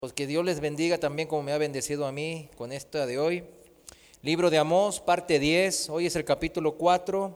Pues que Dios les bendiga también como me ha bendecido a mí con esta de hoy. Libro de Amós, parte 10, hoy es el capítulo 4.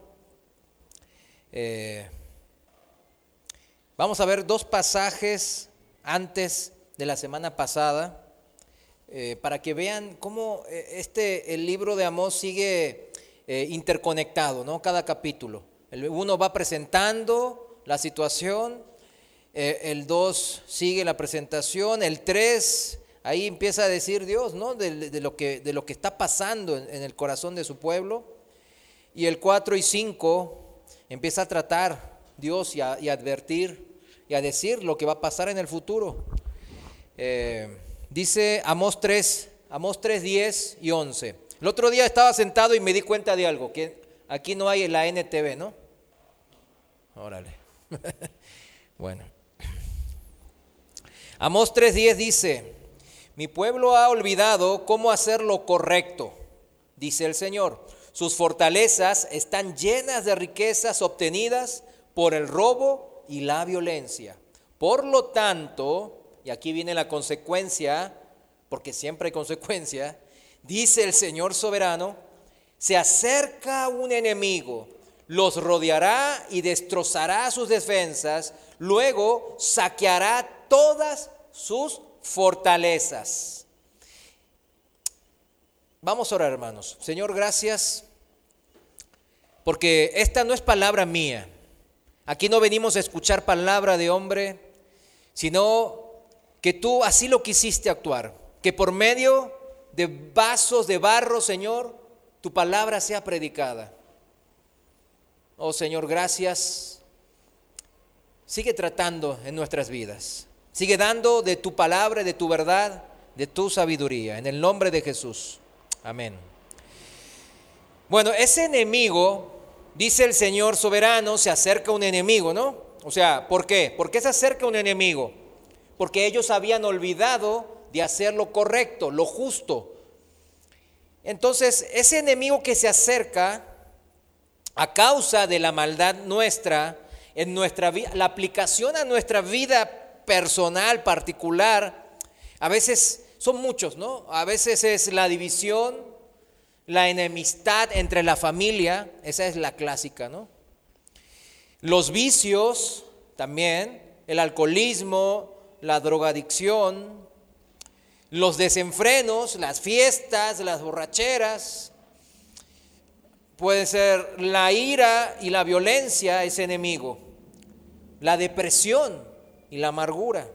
Vamos a ver dos pasajes antes de la semana pasada para que vean cómo el libro de Amós sigue interconectado, ¿no? Cada capítulo. Uno va presentando la situación. El 2 sigue la presentación, el 3 ahí empieza a decir Dios, ¿no? de lo que está pasando en el corazón de su pueblo, y el 4 y 5 empieza a tratar Dios y a advertir y a decir lo que va a pasar en el futuro. Dice Amós 3, 10 y 11. El otro día estaba sentado y me di cuenta de algo, que aquí no hay la NTV, ¿no? Órale. Bueno. Amós 3:10 dice: mi pueblo ha olvidado cómo hacer lo correcto, dice el Señor. Sus fortalezas están llenas de riquezas obtenidas por el robo y la violencia. Por lo tanto, y aquí viene la consecuencia, porque siempre hay consecuencia, dice el Señor soberano: se acerca un enemigo, los rodeará y destrozará sus defensas, luego saqueará todas sus fortalezas. Vamos a orar, hermanos. Señor, gracias, porque esta no es palabra mía. Aquí no venimos a escuchar palabra de hombre, sino que tú así lo quisiste actuar, que por medio de vasos de barro, Señor, tu palabra sea predicada. Oh Señor, gracias. Sigue tratando en nuestras vidas. Sigue dando de tu palabra, de tu verdad, de tu sabiduría. En el nombre de Jesús. Amén. Bueno, ese enemigo, dice el Señor soberano, se acerca un enemigo, ¿no? O sea, ¿por qué? ¿Por qué se acerca un enemigo? Porque ellos habían olvidado de hacer lo correcto, lo justo. Entonces, ese enemigo que se acerca a causa de la maldad nuestra, en nuestra vida, la aplicación a nuestra vida personal, particular, a veces son muchos, ¿no? A veces es la división, la enemistad entre la familia, esa es la clásica, ¿no? Los vicios también, el alcoholismo, la drogadicción, los desenfrenos, las fiestas, las borracheras. Puede ser la ira y la violencia, ese enemigo, la depresión y la amargura.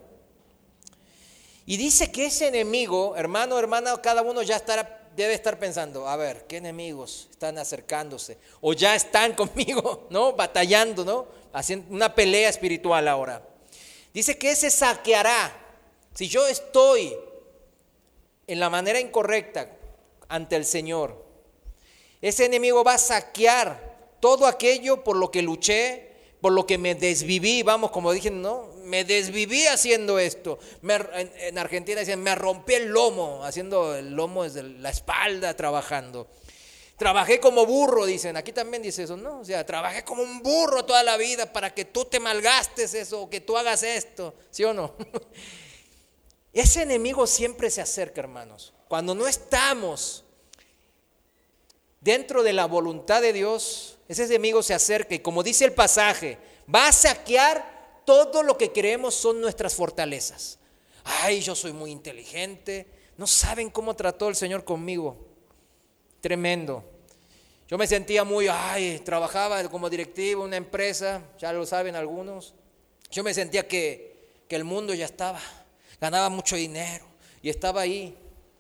Y dice que ese enemigo, hermano, hermana, cada uno ya debe estar pensando, a ver, ¿qué enemigos están acercándose? O ya están conmigo, ¿no? Batallando, ¿no? Haciendo una pelea espiritual ahora. Dice que ese saqueará. Si yo estoy en la manera incorrecta ante el Señor, ese enemigo va a saquear todo aquello por lo que luché, por lo que me desviví, vamos, como dije, ¿no? Me desviví haciendo esto. En Argentina decían, me rompí el lomo, haciendo el lomo desde la espalda, trabajando. Trabajé como burro, dicen, aquí también dice eso, ¿no? O sea, trabajé como un burro toda la vida para que tú te malgastes eso, que tú hagas esto, ¿sí o no? Ese enemigo siempre se acerca, hermanos. Cuando no estamos dentro de la voluntad de Dios, ese enemigo se acerca y, como dice el pasaje, va a saquear todo lo que creemos son nuestras fortalezas. Ay, yo soy muy inteligente. No saben cómo trató el Señor conmigo. Tremendo. Yo me sentía trabajaba como directivo en una empresa, ya lo saben algunos. Yo me sentía que el mundo ya estaba, ganaba mucho dinero y estaba ahí.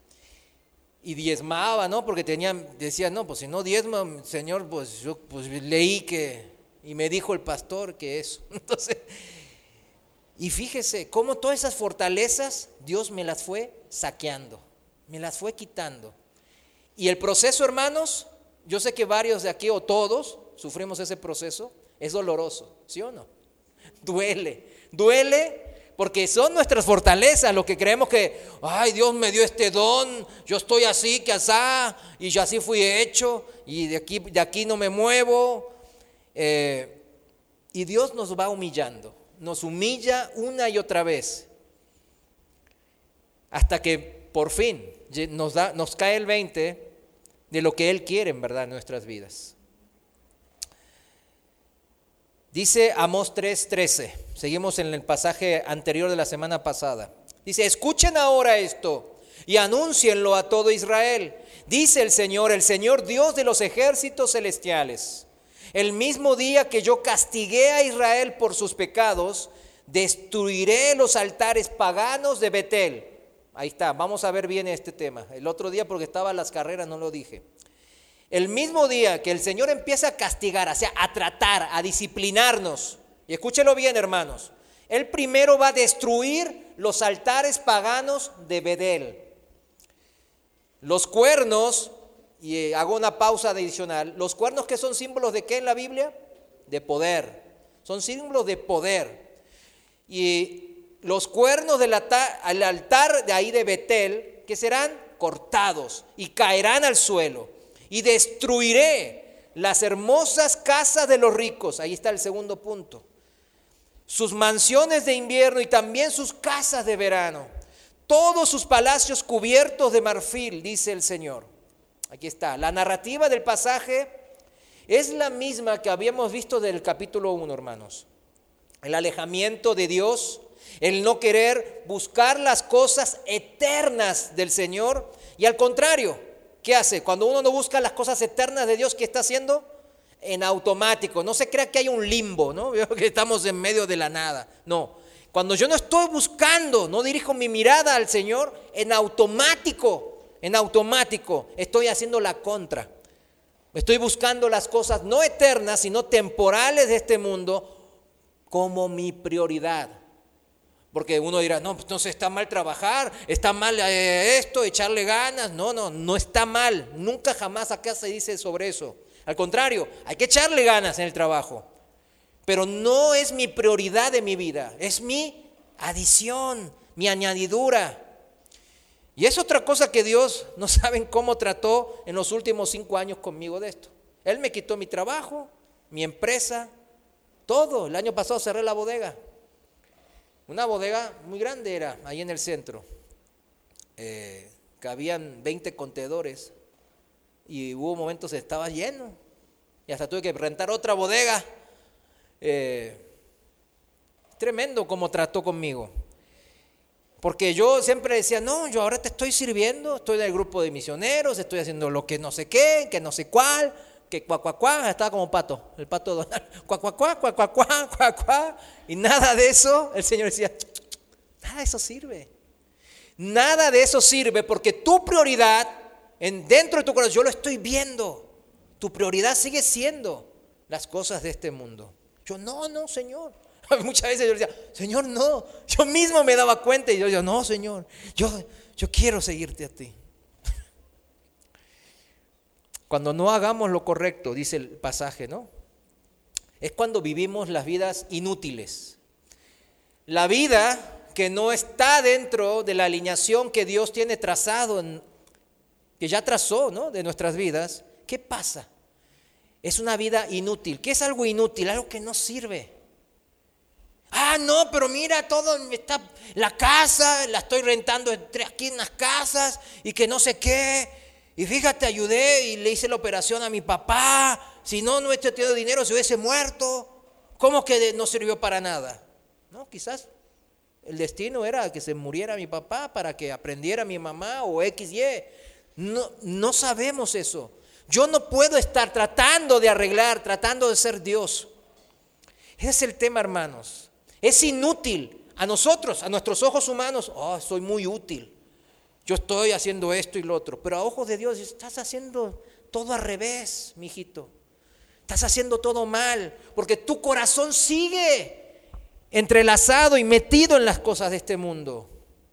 Y diezmaba, ¿no? Porque decía, no, pues si no diezma, Señor, pues yo leí y me dijo el pastor que eso. Entonces, y fíjese cómo todas esas fortalezas Dios me las fue saqueando, me las fue quitando. Y el proceso, hermanos, yo sé que varios de aquí o todos sufrimos ese proceso, es doloroso, ¿sí o no? Duele. Porque son nuestras fortalezas, lo que creemos que, ay, Dios me dio este don, yo estoy así, que asá, y yo así fui hecho, y de aquí no me muevo. Y Dios nos va humillando, nos humilla una y otra vez. hasta que por fin nos cae el 20 de lo que Él quiere en verdad en nuestras vidas. Dice Amós 3:13, seguimos en el pasaje anterior de la semana pasada. Dice, escuchen ahora esto y anúncienlo a todo Israel. Dice el Señor Dios de los ejércitos celestiales, el mismo día que yo castigué a Israel por sus pecados, destruiré los altares paganos de Betel. Ahí está, vamos a ver bien este tema. El otro día, porque estaba en las carreras, no lo dije. El mismo día que el Señor empieza a castigar, o sea, a tratar, a disciplinarnos, y escúchelo bien, hermanos, Él primero va a destruir los altares paganos de Betel. Los cuernos, y hago una pausa adicional, los cuernos, que son símbolos de ¿qué en la Biblia? De poder, son símbolos de poder. Y los cuernos del altar de ahí de Betel, que serán cortados y caerán al suelo. Y destruiré las hermosas casas de los ricos. Ahí está el segundo punto. Sus mansiones de invierno y también sus casas de verano. Todos sus palacios cubiertos de marfil, dice el Señor. Aquí está. La narrativa del pasaje es la misma que habíamos visto del capítulo 1, hermanos. El alejamiento de Dios, el no querer buscar las cosas eternas del Señor. Y al contrario, ¿qué hace? Cuando uno no busca las cosas eternas de Dios, ¿qué está haciendo? En automático. No se crea que hay un limbo, ¿no? Veo que estamos en medio de la nada. No. Cuando yo no estoy buscando, no dirijo mi mirada al Señor, en automático estoy haciendo la contra. Estoy buscando las cosas no eternas, sino temporales de este mundo como mi prioridad. Porque uno dirá, no, pues entonces está mal trabajar, está mal esto, echarle ganas. No está mal. Nunca jamás acá se dice sobre eso. Al contrario, hay que echarle ganas en el trabajo. Pero no es mi prioridad de mi vida, es mi adición, mi añadidura. Y es otra cosa que Dios, no saben cómo trató en los últimos 5 años conmigo de esto. Él me quitó mi trabajo, mi empresa, todo. El año pasado cerré la bodega. Una bodega muy grande era, ahí en el centro. Cabían 20 contenedores y hubo momentos que estaba lleno. Y hasta tuve que rentar otra bodega. Tremendo como trató conmigo. Porque yo siempre decía, no, yo ahora te estoy sirviendo, estoy en el grupo de misioneros, estoy haciendo lo que no sé qué, que no sé cuál, que cuá, estaba como pato, el pato Donald, cuá, y nada de eso. El Señor decía, nada de eso sirve. Nada de eso sirve porque tu prioridad, dentro de tu corazón, yo lo estoy viendo, tu prioridad sigue siendo las cosas de este mundo. Yo, no, Señor. Muchas veces yo decía, Señor, no. Yo mismo me daba cuenta y yo decía, no, Señor, yo quiero seguirte a ti. Cuando no hagamos lo correcto, dice el pasaje, ¿no? Es cuando vivimos las vidas inútiles. La vida que no está dentro de la alineación que Dios tiene trazado, que ya trazó, ¿no? De nuestras vidas. ¿Qué pasa? Es una vida inútil. ¿Qué es algo inútil? Algo que no sirve. No, pero mira, todo está, la casa, la estoy rentando aquí en las casas y que no sé qué. Y fíjate, ayudé y le hice la operación a mi papá. Si no hubiese tenido dinero, se hubiese muerto. ¿Cómo que no sirvió para nada? No, quizás el destino era que se muriera mi papá para que aprendiera mi mamá o XY. No sabemos eso. Yo no puedo estar tratando de arreglar, tratando de ser Dios. Ese es el tema, hermanos. Es inútil a nosotros, a nuestros ojos humanos. Soy muy útil. Yo estoy haciendo esto y lo otro. Pero a ojos de Dios, estás haciendo todo al revés, mijito. Estás haciendo todo mal. Porque tu corazón sigue entrelazado y metido en las cosas de este mundo.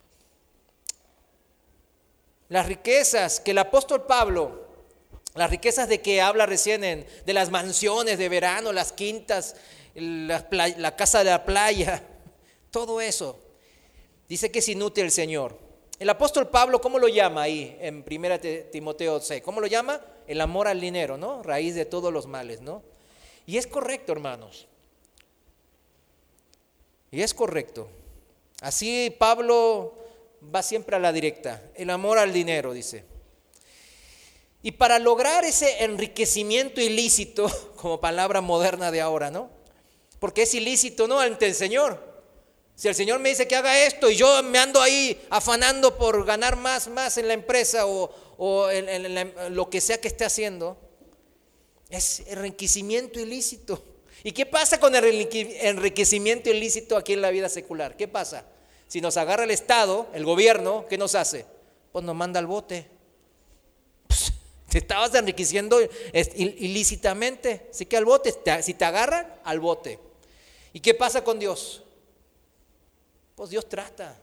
Las riquezas que el apóstol Pablo, las riquezas de que habla recién de las mansiones de verano, las quintas, la casa de la playa, todo eso, dice que es inútil el Señor. El apóstol Pablo, ¿cómo lo llama ahí en 1 Timoteo 6? ¿Cómo lo llama? El amor al dinero, ¿no? Raíz de todos los males, ¿no? Y es correcto, hermanos. Y es correcto. Así Pablo va siempre a la directa. El amor al dinero, dice. Y para lograr ese enriquecimiento ilícito, como palabra moderna de ahora, ¿no? Porque es ilícito, ¿no? Ante el Señor. Si el Señor me dice que haga esto y yo me ando ahí afanando por ganar más en la empresa o en lo que sea que esté haciendo, es enriquecimiento ilícito. ¿Y qué pasa con el enriquecimiento ilícito aquí en la vida secular? ¿Qué pasa? Si nos agarra el Estado, el gobierno, ¿qué nos hace? Pues nos manda al bote. Pues, te estabas enriqueciendo ilícitamente, así que al bote. Si te agarran, al bote. ¿Y qué pasa con Dios? Pues Dios trata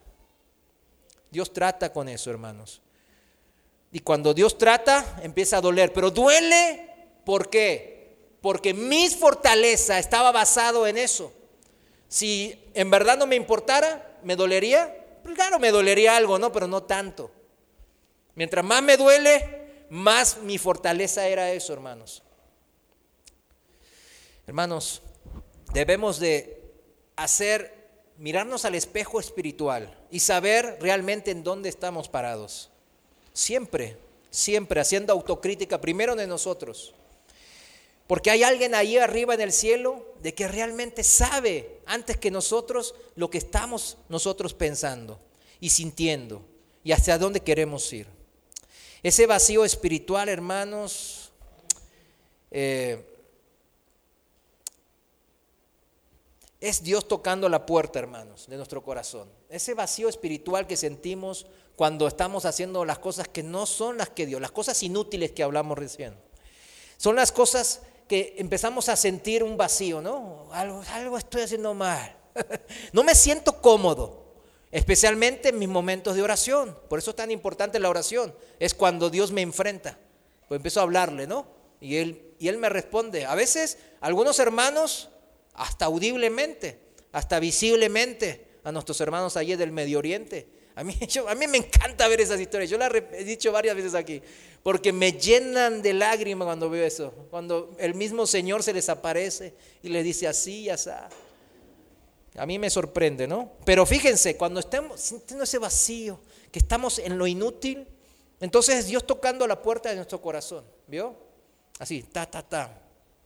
con eso, hermanos. Y cuando Dios trata, empieza a doler, pero duele, ¿por qué? Porque mi fortaleza estaba basado en eso. Si en verdad no me importara, ¿me dolería? Pues claro, me dolería algo, ¿no? Pero no tanto. Mientras más me duele, más mi fortaleza era eso, hermanos. Hermanos, debemos de mirarnos al espejo espiritual y saber realmente en dónde estamos parados. Siempre haciendo autocrítica primero de nosotros. Porque hay alguien ahí arriba en el cielo de que realmente sabe antes que nosotros lo que estamos nosotros pensando y sintiendo y hacia dónde queremos ir. Ese vacío espiritual, hermanos, es Dios tocando la puerta, hermanos, de nuestro corazón. Ese vacío espiritual que sentimos cuando estamos haciendo las cosas que no son las que Dios, las cosas inútiles que hablamos recién. Son las cosas que empezamos a sentir un vacío, ¿no? Algo estoy haciendo mal. No me siento cómodo, especialmente en mis momentos de oración. Por eso es tan importante la oración. Es cuando Dios me enfrenta. Pues empiezo a hablarle, ¿no? Y él me responde. A veces, algunos hermanos, hasta audiblemente, hasta visiblemente, a nuestros hermanos allí del Medio Oriente. A mí me encanta ver esas historias. Yo las he dicho varias veces aquí. Porque me llenan de lágrimas cuando veo eso. Cuando el mismo Señor se les aparece y les dice así y así. A mí me sorprende, ¿no? Pero fíjense, cuando estamos sintiendo ese vacío, que estamos en lo inútil, entonces es Dios tocando la puerta de nuestro corazón. ¿Vio? Así, ta.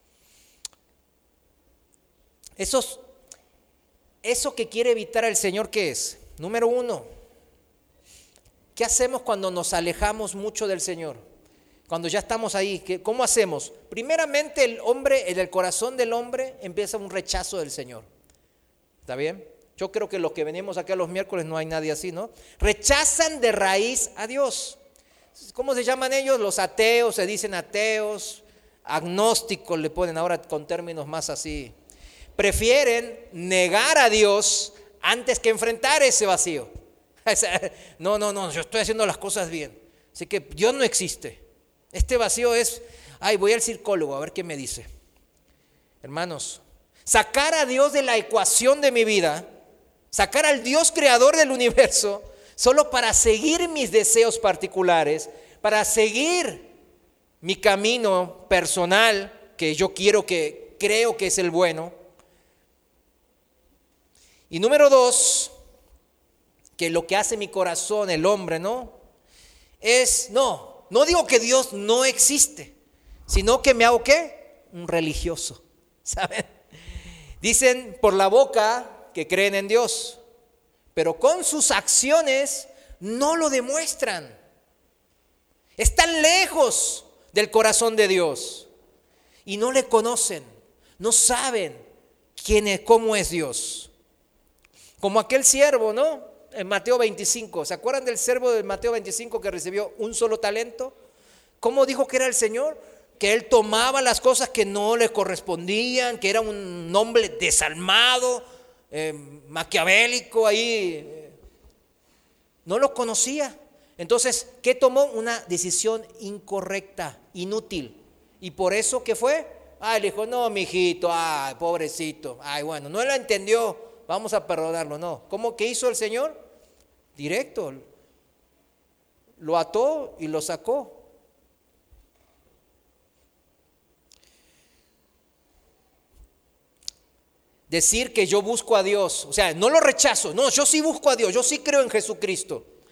Eso que quiere evitar el Señor, ¿qué es? Número 1, ¿qué hacemos cuando nos alejamos mucho del Señor? Cuando ya estamos ahí, ¿cómo hacemos? Primeramente en el corazón del hombre empieza un rechazo del Señor. ¿Está bien? Yo creo que los que venimos acá los miércoles no hay nadie así, ¿no? Rechazan de raíz a Dios. ¿Cómo se llaman ellos? Los ateos, se dicen ateos, agnósticos le ponen ahora con términos más así. Prefieren negar a Dios antes que enfrentar ese vacío. No, yo estoy haciendo las cosas bien. Así que Dios no existe. Este vacío es, voy al psicólogo a ver qué me dice. Hermanos, sacar a Dios de la ecuación de mi vida, sacar al Dios creador del universo, solo para seguir mis deseos particulares, para seguir mi camino personal, que yo creo que es el bueno. Y número 2, que lo que hace mi corazón, el hombre, ¿no? No digo que Dios no existe, sino que me hago ¿qué? Un religioso, ¿saben? Dicen por la boca que creen en Dios, pero con sus acciones no lo demuestran. Están lejos del corazón de Dios y no le conocen, no saben cómo es Dios. Como aquel siervo, ¿no? En Mateo 25, ¿se acuerdan del siervo de Mateo 25 que recibió un solo talento? ¿Cómo dijo que era el Señor? Que él tomaba las cosas que no le correspondían, que era un hombre desalmado, maquiavélico ahí. No lo conocía. Entonces, ¿qué tomó? Una decisión incorrecta, inútil. ¿Y por eso qué fue? Le dijo, no, mijito, pobrecito. Bueno, no la entendió. Vamos a perdonarlo, no. ¿Qué hizo el Señor? Directo. Lo ató y lo sacó. Decir que yo busco a Dios, o sea, no lo rechazo, no, yo sí busco a Dios, yo sí creo en Jesucristo.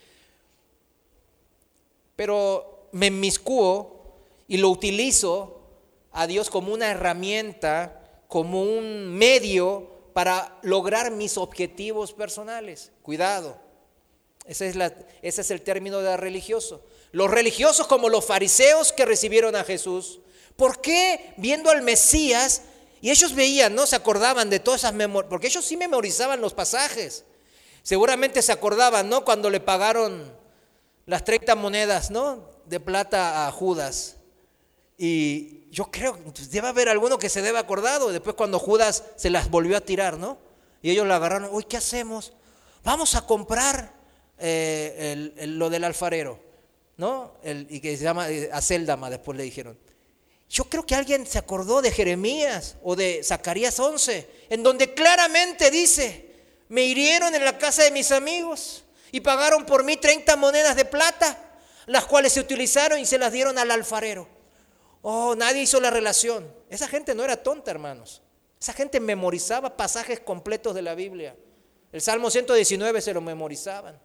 pero me inmiscuo y lo utilizo a Dios como una herramienta, como un medio para lograr mis objetivos personales. Cuidado, ese es el término de religioso. Los religiosos, como los fariseos que recibieron a Jesús, ¿por qué viendo al Mesías? Y ellos veían, ¿no? Se acordaban de todas esas memorias, porque ellos sí memorizaban los pasajes. Seguramente se acordaban, ¿no? Cuando le pagaron las 30 monedas, ¿no?, de plata a Judas. Y yo creo que debe haber alguno que se debe acordado. Después cuando Judas se las volvió a tirar, ¿no? Y ellos la agarraron. Uy, ¿qué hacemos? Vamos a comprar lo del alfarero, ¿no? Y que se llama Acéldama, después le dijeron. Yo creo que alguien se acordó de Jeremías o de Zacarías 11, en donde claramente dice: me hirieron en la casa de mis amigos y pagaron por mí 30 monedas de plata, las cuales se utilizaron y se las dieron al alfarero. Oh, nadie hizo la relación. Esa gente no era tonta, hermanos. Esa gente memorizaba pasajes completos de la Biblia. El Salmo 119 se lo memorizaban.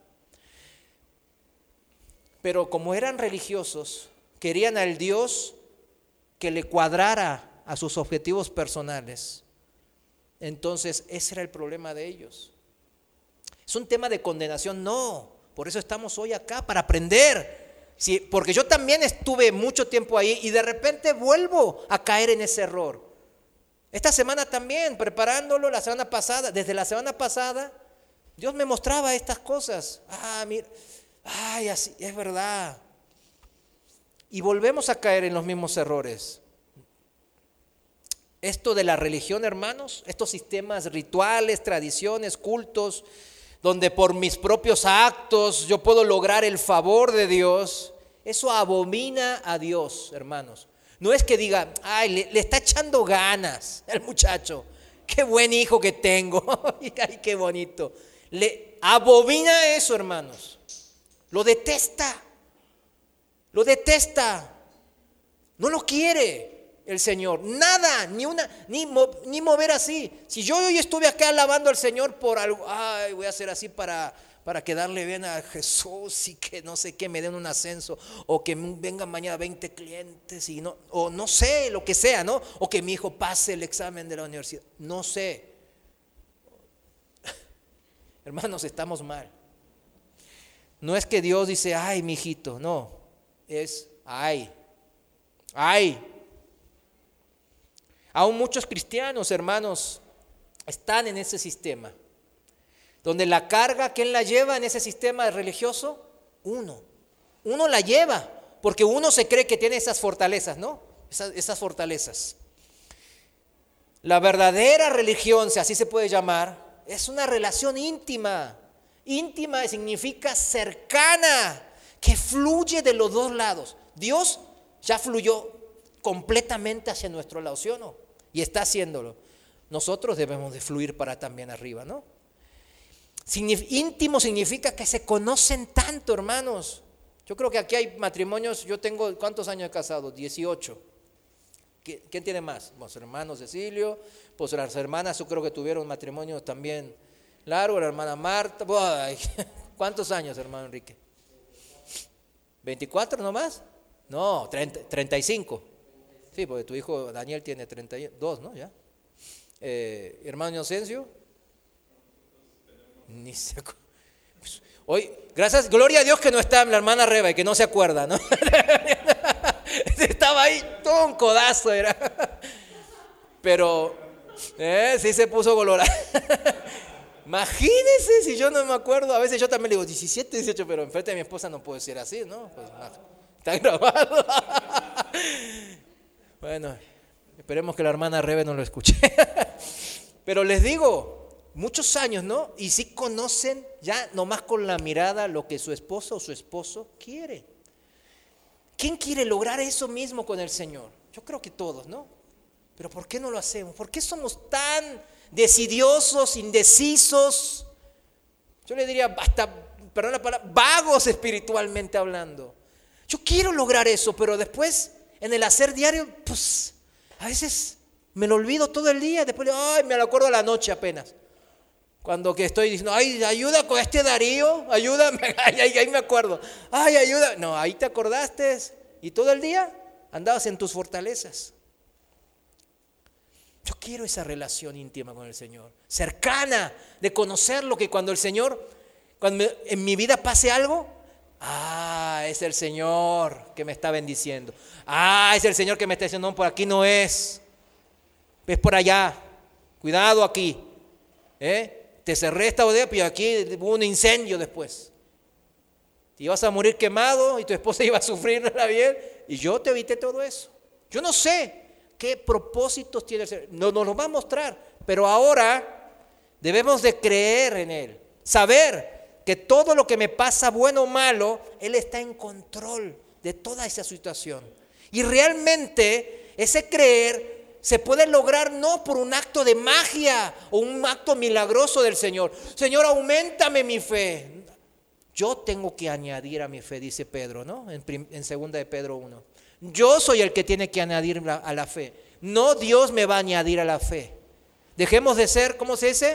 Pero como eran religiosos, querían al Dios que le cuadrara a sus objetivos personales. Entonces ese era el problema de ellos. ¿Es un tema de condenación? No. Por eso estamos hoy acá, para aprender. Sí, porque yo también estuve mucho tiempo ahí y de repente vuelvo a caer en ese error. Esta semana también, preparándolo desde la semana pasada, Dios me mostraba estas cosas. Mira, así es verdad. Y volvemos a caer en los mismos errores. Esto de la religión, hermanos, estos sistemas rituales, tradiciones, cultos, donde por mis propios actos yo puedo lograr el favor de Dios, eso abomina a Dios, hermanos. No es que diga, le está echando ganas el muchacho, qué buen hijo que tengo, ay, qué bonito. Le abomina eso, hermanos. Lo detesta. No lo quiere el Señor. Nada, ni mover así. Si yo hoy estuve acá alabando al Señor por algo, voy a hacer así para quedarle bien a Jesús y que no sé qué, me den un ascenso, o que vengan mañana 20 clientes y no, o no sé, lo que sea, ¿no? O que mi hijo pase el examen de la universidad. No sé. Hermanos, estamos mal. No es que Dios dice, ay, mi hijito, no. Es, ay. Aún muchos cristianos, hermanos, están en ese sistema, donde la carga, ¿quién la lleva en ese sistema religioso? Uno la lleva, porque uno se cree que tiene esas fortalezas, ¿no? Esas fortalezas. La verdadera religión, si así se puede llamar, es una relación íntima. Íntima significa cercana, que fluye de los dos lados. Dios ya fluyó completamente hacia nuestro lado, ¿sí o no? Y está haciéndolo. Nosotros debemos de fluir para también arriba, ¿no? Íntimo significa que se conocen tanto, hermanos. Yo creo que aquí hay matrimonios, yo tengo, ¿cuántos años de casado? 18. ¿Quién tiene más? Los hermanos Cecilio, pues las hermanas yo creo que tuvieron matrimonio también largo, la hermana Marta. ¿Cuántos años, hermano Enrique? ¿24 nomás? No, 35. Sí, porque tu hijo Daniel tiene 32, ¿no? Ya. Hermano Inocencio. Ni se acuerda. Pues, hoy, gracias, gloria a Dios que no está la hermana Reba y que no se acuerda, ¿no? Estaba ahí, todo un codazo era. Pero, sí se puso colorado. Imagínense si yo no me acuerdo. A veces yo también le digo 17, 18, pero enfrente de mi esposa no puedo decir así, ¿no? Pues, está grabado. Bueno, esperemos que la hermana Rebe no lo escuche. Pero les digo, muchos años, ¿no? Y sí conocen ya nomás con la mirada lo que su esposa o su esposo quiere. ¿Quién quiere lograr eso mismo con el Señor? Yo creo que todos, ¿no? Pero ¿por qué no lo hacemos? ¿Por qué somos tan decidiosos, indecisos? Yo le diría hasta, perdón la palabra, vagos espiritualmente hablando. Yo quiero lograr eso, pero después en el hacer diario, pues a veces me lo olvido todo el día. Después, me lo acuerdo a la noche apenas. Cuando que estoy diciendo, ay, ayuda con este Darío, ayúdame, ahí me acuerdo. Ay, ayuda. No, ahí te acordaste y todo el día andabas en tus fortalezas. Yo quiero esa relación íntima con el Señor, cercana, de conocerlo, que cuando el Señor, cuando en mi vida pase algo, es el Señor que me está bendiciendo. Es el Señor que me está diciendo, no, por aquí no es por allá, cuidado aquí. Te cerré esta bodega, pero aquí hubo un incendio después. Te ibas a morir quemado y tu esposa iba a sufrir bien, y yo te evité todo eso. Yo no sé qué propósitos tiene el Señor, no nos lo va a mostrar, pero ahora debemos de creer en Él, saber que todo lo que me pasa, bueno o malo, Él está en control de toda esa situación. Y realmente ese creer se puede lograr no por un acto de magia o un acto milagroso del Señor. Señor, auméntame mi fe. Yo tengo que añadir a mi fe, dice Pedro, ¿no? En segunda de Pedro 1. Yo soy el que tiene que añadir a la fe. No Dios me va a añadir a la fe. Dejemos de ser, ¿cómo se dice?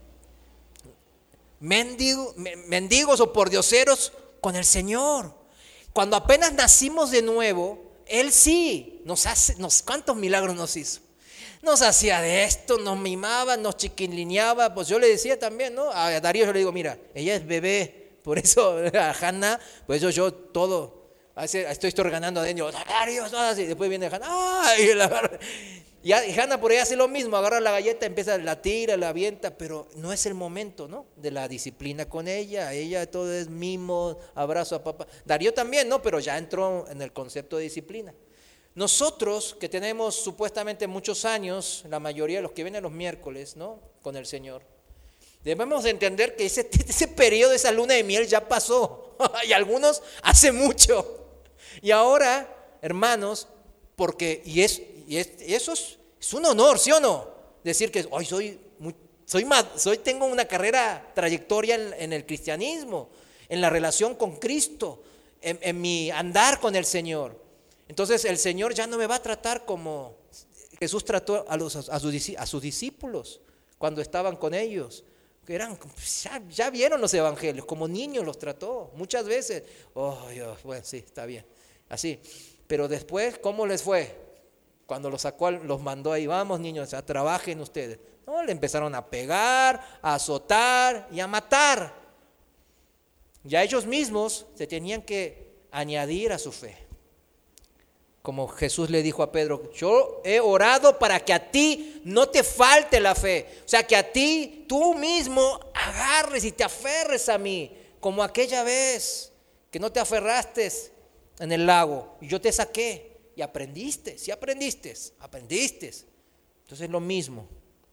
Mendigos o pordioseros con el Señor. Cuando apenas nacimos de nuevo, Él sí ¿cuántos milagros nos hizo? Nos hacía de esto, nos mimaba, nos chiquilineaba. Pues yo le decía también, ¿no? A Darío yo le digo, mira, ella es bebé, por eso a Hannah, por eso yo todo, estoy ganando adentro, Darío, así. Después viene Hannah, y Hannah por ahí hace lo mismo, agarra la galleta, empieza, la tira, la avienta, pero no es el momento, ¿no? De la disciplina con ella todo es mimo, abrazo a papá. Darío también, ¿no? Pero ya entró en el concepto de disciplina. Nosotros que tenemos supuestamente muchos años, la mayoría de los que vienen los miércoles, ¿no? Con el Señor, debemos de entender que ese periodo, esa luna de miel ya pasó, y algunos hace mucho. Y ahora, hermanos, porque, eso es un honor, ¿sí o no? Decir que hoy tengo una trayectoria en el cristianismo, en la relación con Cristo, en mi andar con el Señor. Entonces el Señor ya no me va a tratar como Jesús trató a sus discípulos cuando estaban con ellos. Que ya vieron los evangelios, como niños los trató muchas veces. Bueno, sí, está bien, así. Pero después, ¿cómo les fue? Cuando los mandó ahí, vamos niños, trabajen ustedes. No, le empezaron a pegar, a azotar y a matar. Ya ellos mismos se tenían que añadir a su fe. Como Jesús le dijo a Pedro, yo he orado para que a ti no te falte la fe. O sea, que a ti tú mismo agarres y te aferres a mí, como aquella vez que no te aferraste en el lago y yo te saqué y aprendiste. Sí aprendiste. Entonces lo mismo.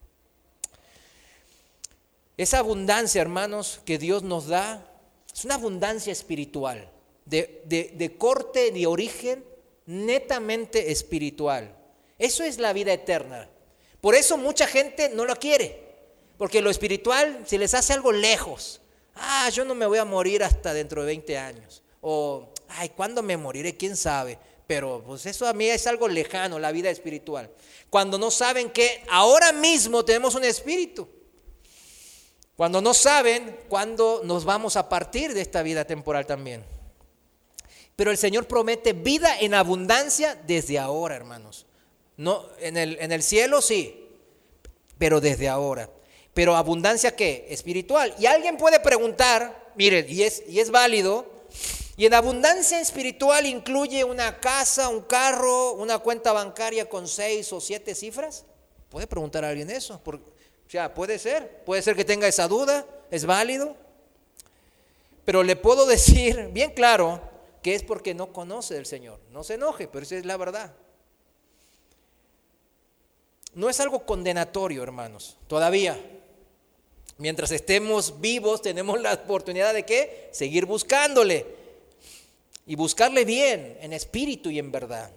Esa abundancia, hermanos, que Dios nos da, es una abundancia espiritual, de corte, de origen, netamente espiritual. Eso es la vida eterna. Por eso mucha gente no lo quiere, porque lo espiritual se les hace algo lejos. Yo no me voy a morir hasta dentro de 20 años. O, ¿cuándo me moriré? ¿Quién sabe? Pero pues eso a mí es algo lejano, la vida espiritual. Cuando no saben que ahora mismo tenemos un espíritu. Cuando no saben cuándo nos vamos a partir de esta vida temporal también. Pero el Señor promete vida en abundancia desde ahora, hermanos. No, en el cielo sí, pero desde ahora. Pero abundancia ¿qué? Espiritual. Y alguien puede preguntar, miren, y es válido, y en abundancia espiritual incluye una casa, un carro, una cuenta bancaria con 6 o 7 cifras. ¿Puede preguntar a alguien eso? Puede ser que tenga esa duda, es válido. Pero le puedo decir bien claro que es porque no conoce del Señor. No se enoje, pero esa es la verdad. No es algo condenatorio, hermanos, todavía. Mientras estemos vivos tenemos la oportunidad de ¿qué? Seguir buscándole y buscarle bien, en espíritu y en verdad.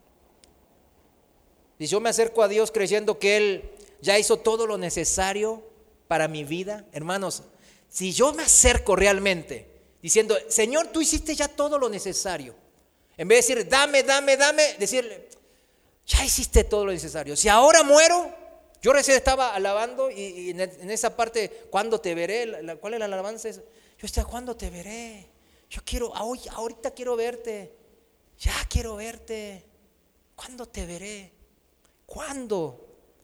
Y yo me acerco a Dios creyendo que Él ya hizo todo lo necesario para mi vida. Hermanos, si yo me acerco realmente diciendo, Señor, tú hiciste ya todo lo necesario, en vez de decir, dame, decirle, ya hiciste todo lo necesario. Si ahora muero, Yo recién estaba alabando y en esa parte, ¿cuándo te veré? ¿Cuál es la alabanza? Yo estaba, ¿cuándo te veré? Yo quiero, ahorita quiero verte. Ya quiero verte. ¿Cuándo te veré? ¿Cuándo?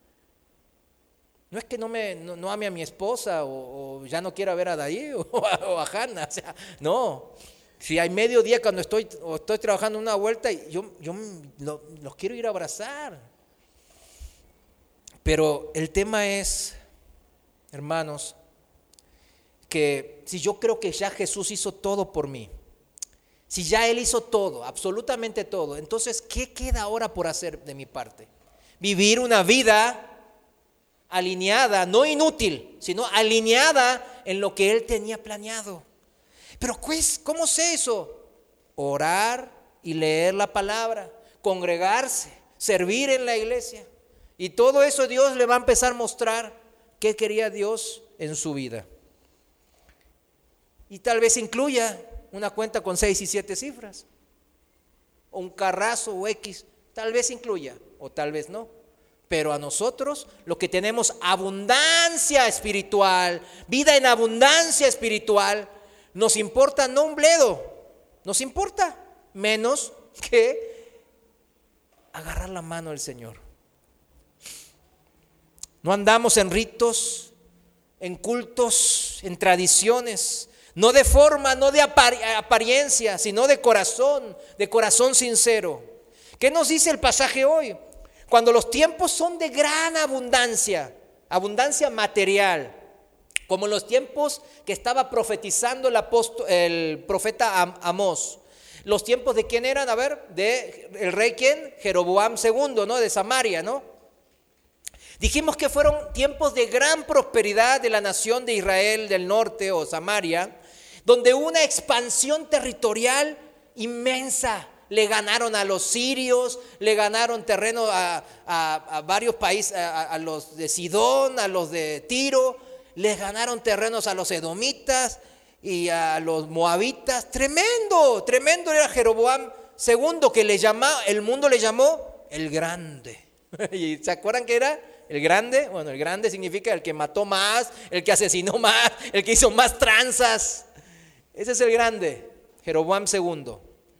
No es que no ame a mi esposa o ya no quiera ver a Daí o a Hanna. O sea, no. Si hay mediodía cuando estoy trabajando una vuelta, yo los quiero ir a abrazar. Pero el tema es, hermanos, que si yo creo que ya Jesús hizo todo por mí, si ya Él hizo todo, absolutamente todo, entonces, ¿qué queda ahora por hacer de mi parte? Vivir una vida alineada, no inútil, sino alineada en lo que Él tenía planeado. Pero pues, ¿cómo sé eso? Orar y leer la palabra, congregarse, servir en la iglesia. Y todo eso Dios le va a empezar a mostrar qué quería Dios en su vida. Y tal vez incluya una cuenta con 6 y 7 cifras, o un carrazo o X, tal vez incluya, o tal vez no. Pero a nosotros, lo que tenemos abundancia espiritual, vida en abundancia espiritual, nos importa no un bledo, nos importa menos que agarrar la mano del Señor. No andamos en ritos, en cultos, en tradiciones, no de forma, no de apariencia, sino de corazón sincero. ¿Qué nos dice el pasaje hoy? Cuando los tiempos son de gran abundancia material, como los tiempos que estaba profetizando el profeta Amós. ¿Los tiempos de quién eran? A ver, de el rey ¿quién? Jeroboam II, ¿no? De Samaria, ¿no? Dijimos que fueron tiempos de gran prosperidad de la nación de Israel del norte o Samaria, donde una expansión territorial inmensa. Le ganaron a los sirios, le ganaron terreno a varios países, a los de Sidón, a los de Tiro, les ganaron terrenos a los edomitas y a los moabitas. Tremendo era Jeroboam II, que el mundo le llamó el Grande. ¿Y se acuerdan qué era? El Grande. Bueno, el Grande significa el que mató más, el que asesinó más, el que hizo más tranzas. Ese es el Grande, Jeroboam II.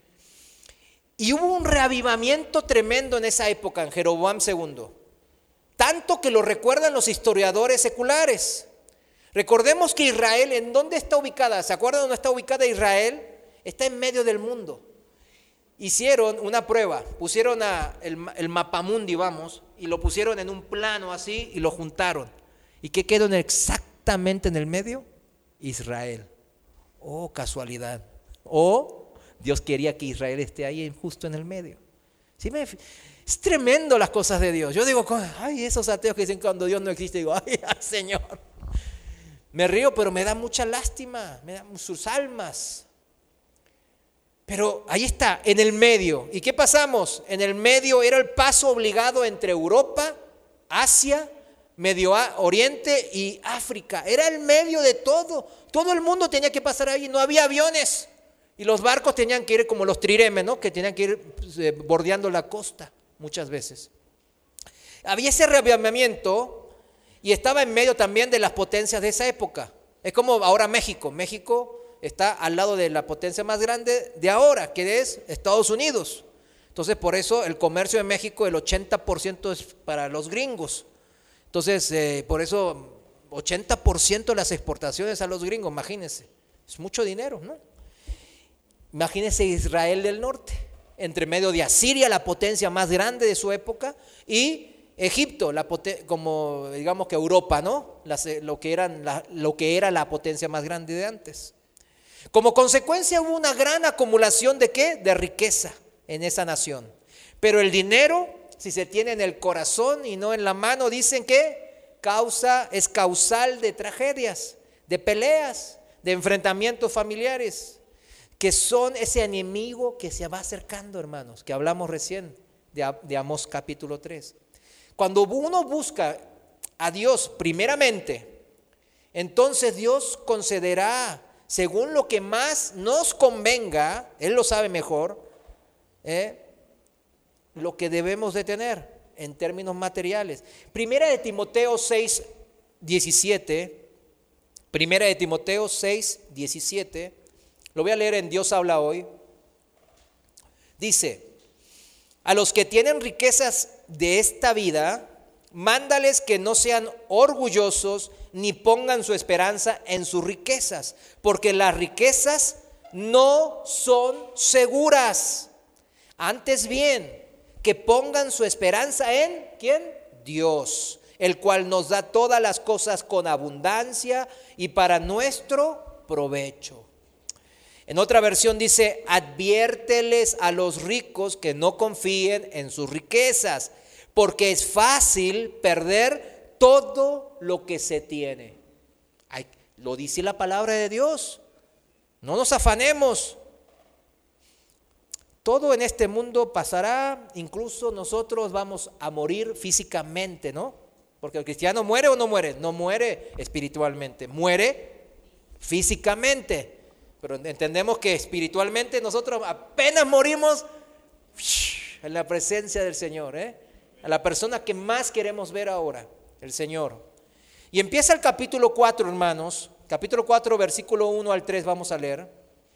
Y hubo un reavivamiento tremendo en esa época, en Jeroboam II. Tanto que lo recuerdan los historiadores seculares. Recordemos que Israel, ¿en dónde está ubicada? ¿Se acuerdan dónde está ubicada Israel? Está en medio del mundo. Hicieron una prueba, pusieron el mapamundi, y lo pusieron en un plano así y lo juntaron. ¿Y qué quedó exactamente en el medio? Israel. Oh, casualidad. Dios quería que Israel esté ahí justo en el medio. ¿Sí? Es tremendo las cosas de Dios. Yo digo, ay, esos ateos que dicen cuando Dios no existe, digo, ay, Señor. Me río, pero me da mucha lástima, me dan sus almas. Pero ahí está, en el medio. ¿Y qué pasamos? En el medio era el paso obligado entre Europa, Asia, Medio Oriente y África. Era el medio de todo. Todo el mundo tenía que pasar ahí. No había aviones. Y los barcos tenían que ir como los triremes, ¿no? Que tenían que ir bordeando la costa muchas veces. Había ese reavivamiento y estaba en medio también de las potencias de esa época. Es como ahora México. México está al lado de la potencia más grande de ahora, que es Estados Unidos. Entonces, por eso el comercio de México, el 80% es para los gringos. Entonces, por eso 80% de las exportaciones a los gringos, imagínense. Es mucho dinero, ¿no? Imagínense Israel del norte, entre medio de Asiria, la potencia más grande de su época, y Egipto, como digamos que Europa, ¿no? Lo que era la potencia más grande de antes. Como consecuencia hubo una gran acumulación ¿de qué? De riqueza en esa nación. Pero el dinero, si se tiene en el corazón y no en la mano, dicen que es causal de tragedias, de peleas, de enfrentamientos familiares, que son ese enemigo que se va acercando, hermanos, que hablamos recién de Amós capítulo 3. Cuando uno busca a Dios primeramente, entonces Dios concederá según lo que más nos convenga, Él lo sabe mejor, lo que debemos de tener. en términos materiales. Primera de Timoteo 6:17. Primera de Timoteo 6:17. Lo voy a leer en Dios habla hoy. Dice: a los que tienen riquezas de esta vida, mándales que no sean orgullosos ni pongan su esperanza en sus riquezas, porque las riquezas no son seguras. Antes bien, que pongan su esperanza en ¿quién? Dios, el cual nos da todas las cosas con abundancia y para nuestro provecho. En otra versión dice: adviérteles a los ricos que no confíen en sus riquezas, porque es fácil perder todo lo que se tiene. Lo dice la palabra de Dios. No nos afanemos. Todo en este mundo pasará, incluso nosotros vamos a morir físicamente, ¿no? Porque el cristiano muere o no muere. No muere espiritualmente, muere físicamente. Pero entendemos que espiritualmente nosotros apenas morimos en la presencia del Señor, a la persona que más queremos ver ahora, el Señor. Y empieza el capítulo 4, hermanos, capítulo 4, versículo 1 al 3 vamos a leer.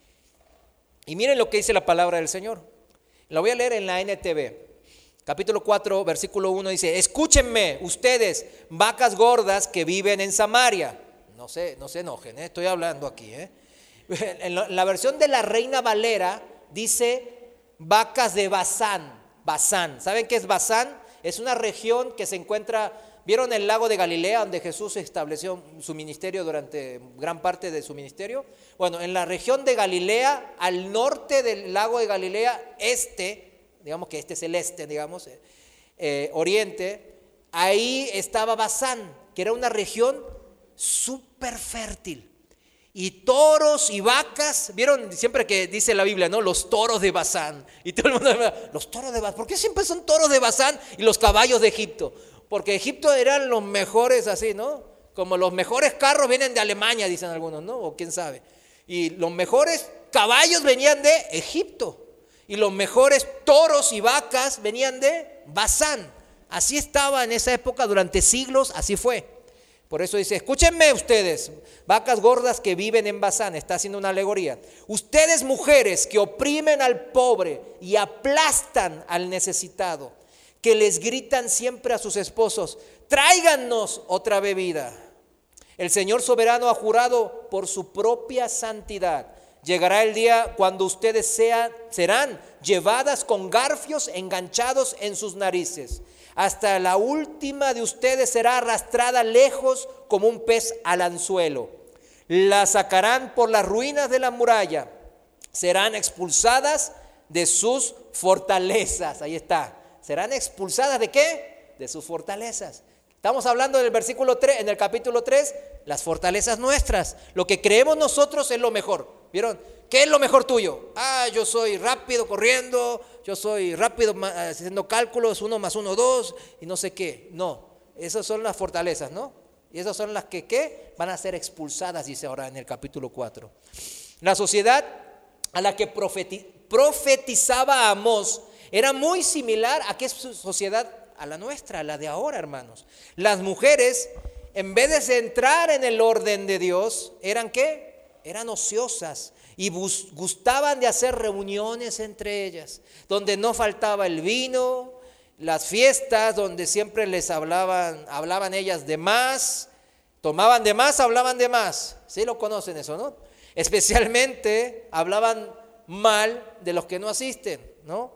Y miren lo que dice la palabra del Señor. La voy a leer en la NTV. Capítulo 4, versículo 1 dice: escúchenme ustedes, vacas gordas que viven en Samaria. No se enojen, estoy hablando aquí. En la versión de la Reina Valera dice vacas de Basán. Basán. ¿Saben qué es Basán? Es una región que se encuentra, ¿vieron el lago de Galilea donde Jesús estableció su ministerio durante gran parte de su ministerio? Bueno, en la región de Galilea, al norte del lago de Galilea, digamos que este es el este, digamos, oriente, ahí estaba Basán, que era una región súper fértil. Y toros y vacas, ¿vieron? Siempre que dice la Biblia, ¿no? Los toros de Basán. Y todo el mundo, los toros de Basán. ¿Por qué siempre son toros de Basán y los caballos de Egipto? Porque Egipto eran los mejores así, ¿no? Como los mejores carros vienen de Alemania, dicen algunos, ¿no? O quién sabe. Y los mejores caballos venían de Egipto. Y los mejores toros y vacas venían de Basán. Así estaba en esa época durante siglos, así fue. Por eso dice: escúchenme ustedes, vacas gordas que viven en Basán. Está haciendo una alegoría. Ustedes mujeres que oprimen al pobre y aplastan al necesitado, que les gritan siempre a sus esposos: tráiganos otra bebida. El Señor soberano ha jurado por su propia santidad: llegará el día cuando ustedes serán llevadas con garfios enganchados en sus narices. Hasta la última de ustedes será arrastrada lejos como un pez al anzuelo. La sacarán por las ruinas de la muralla. Serán expulsadas de sus fortalezas. Ahí está. ¿Serán expulsadas de qué? De sus fortalezas. Estamos hablando del versículo 3, en el capítulo 3, las fortalezas nuestras. Lo que creemos nosotros es lo mejor. ¿Vieron? ¿Qué es lo mejor tuyo? Yo soy rápido corriendo, yo soy rápido haciendo cálculos, 1 más 1, 2 y no sé qué. No, esas son las fortalezas, ¿no? Y esas son las que ¿qué? Van a ser expulsadas, dice ahora en el capítulo 4. La sociedad a la que profetizaba Amós era muy similar a qué sociedad, a la nuestra, a la de ahora, hermanos. Las mujeres, en vez de entrar en el orden de Dios, ¿eran qué? Eran ociosas y gustaban de hacer reuniones entre ellas, donde no faltaba el vino, las fiestas, donde siempre les hablaban ellas de más, tomaban de más, hablaban de más. ¿Sí lo conocen eso, no? Especialmente hablaban mal de los que no asisten, ¿no?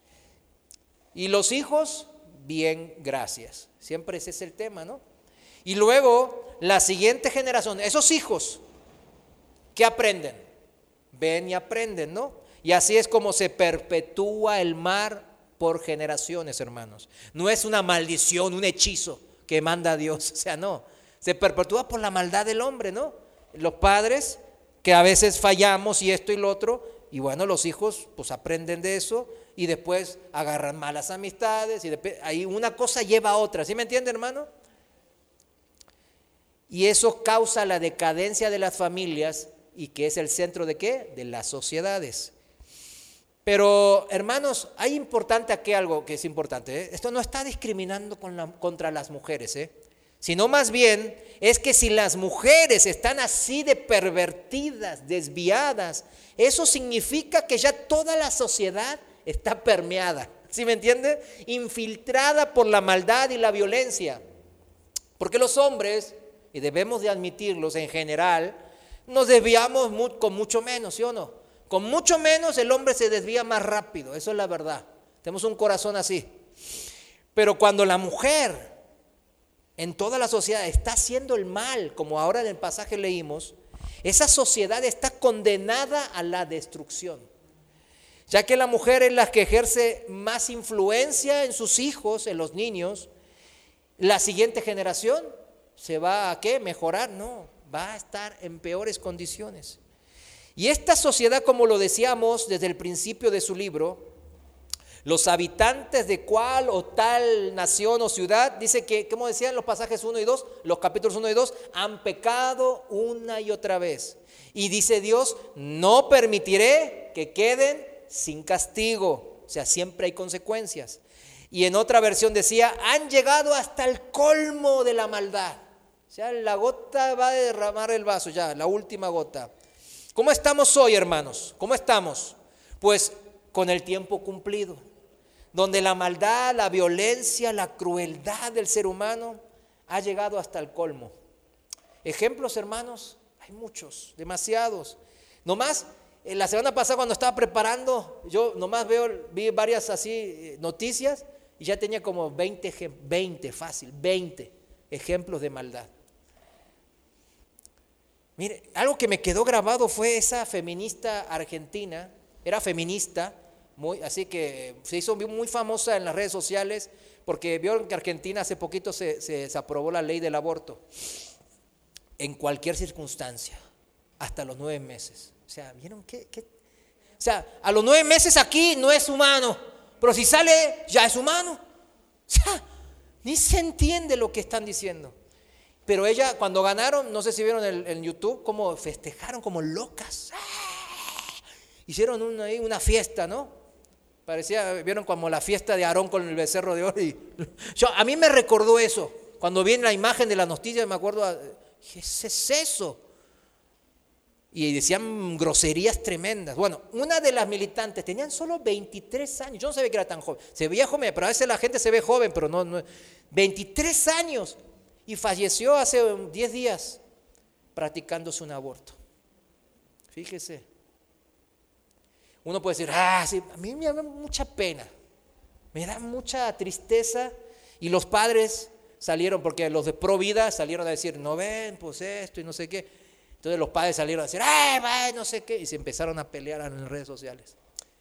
Y los hijos, bien, gracias. Siempre ese es el tema, ¿no? Y luego la siguiente generación, esos hijos, ¿qué aprenden? Ven y aprenden, ¿no? Y así es como se perpetúa el mal por generaciones, hermanos. No es una maldición, un hechizo que manda Dios, o sea, no. Se perpetúa por la maldad del hombre, ¿no? Los padres, que a veces fallamos y esto y lo otro, y bueno, los hijos pues aprenden de eso y después agarran malas amistades y ahí una cosa lleva a otra, ¿sí me entiende, hermano? Y eso causa la decadencia de las familias. ¿Y que es el centro de qué? De las sociedades. Pero, hermanos, hay importante aquí algo que es importante, ¿eh? Esto no está discriminando contra las mujeres, sino más bien es que si las mujeres están así de pervertidas, desviadas, eso significa que ya toda la sociedad está permeada, ¿sí me entiende? Infiltrada por la maldad y la violencia. Porque los hombres, y debemos de admitirlos en general, nos desviamos con mucho menos, ¿sí o no? Con mucho menos el hombre se desvía más rápido, eso es la verdad. Tenemos un corazón así. Pero cuando la mujer en toda la sociedad está haciendo el mal, como ahora en el pasaje leímos, esa sociedad está condenada a la destrucción. Ya que la mujer es la que ejerce más influencia en sus hijos, en los niños, la siguiente generación se va a ¿qué? ¿Mejorar? No, va a estar en peores condiciones. Y esta sociedad, como lo decíamos desde el principio de su libro, los habitantes de cual o tal nación o ciudad, dice que, como decían los pasajes 1 y 2, los capítulos 1 y 2, han pecado una y otra vez. Y dice Dios, no permitiré que queden sin castigo. O sea, siempre hay consecuencias. Y en otra versión decía, han llegado hasta el colmo de la maldad. O sea, la gota va a derramar el vaso ya, la última gota. ¿Cómo estamos hoy, hermanos? ¿Cómo estamos? Pues con el tiempo cumplido, donde la maldad, la violencia, la crueldad del ser humano ha llegado hasta el colmo. Ejemplos, hermanos, hay muchos, demasiados. Nomás, la semana pasada cuando estaba preparando, yo nomás vi varias así noticias y ya tenía como 20 ejemplos de maldad. Mire, algo que me quedó grabado fue esa feminista argentina, era feminista, así que se hizo muy famosa en las redes sociales porque vieron que Argentina hace poquito se aprobó la ley del aborto en cualquier circunstancia, hasta los 9 meses. O sea, ¿vieron qué? O sea, a los 9 meses aquí no es humano, pero si sale ya es humano. O sea, ni se entiende lo que están diciendo. Pero ella, cuando ganaron, no sé si vieron en YouTube, cómo festejaron como locas. Hicieron una fiesta, ¿no? Vieron como la fiesta de Aarón con el becerro de oro. A mí me recordó eso. Cuando vi la imagen de la noticia, me acuerdo, ¿qué es eso? Y decían groserías tremendas. Bueno, una de las militantes, tenían solo 23 años. Yo no sabía que era tan joven. Se veía joven, pero a veces la gente se ve joven, pero no 23 años. Y falleció hace 10 días practicándose un aborto. Fíjese. Uno puede decir, sí, a mí me da mucha pena, me da mucha tristeza. Y los padres salieron, porque los de Pro Vida salieron a decir, no ven, pues esto y no sé qué. Entonces los padres salieron a decir, no sé qué, y se empezaron a pelear en las redes sociales.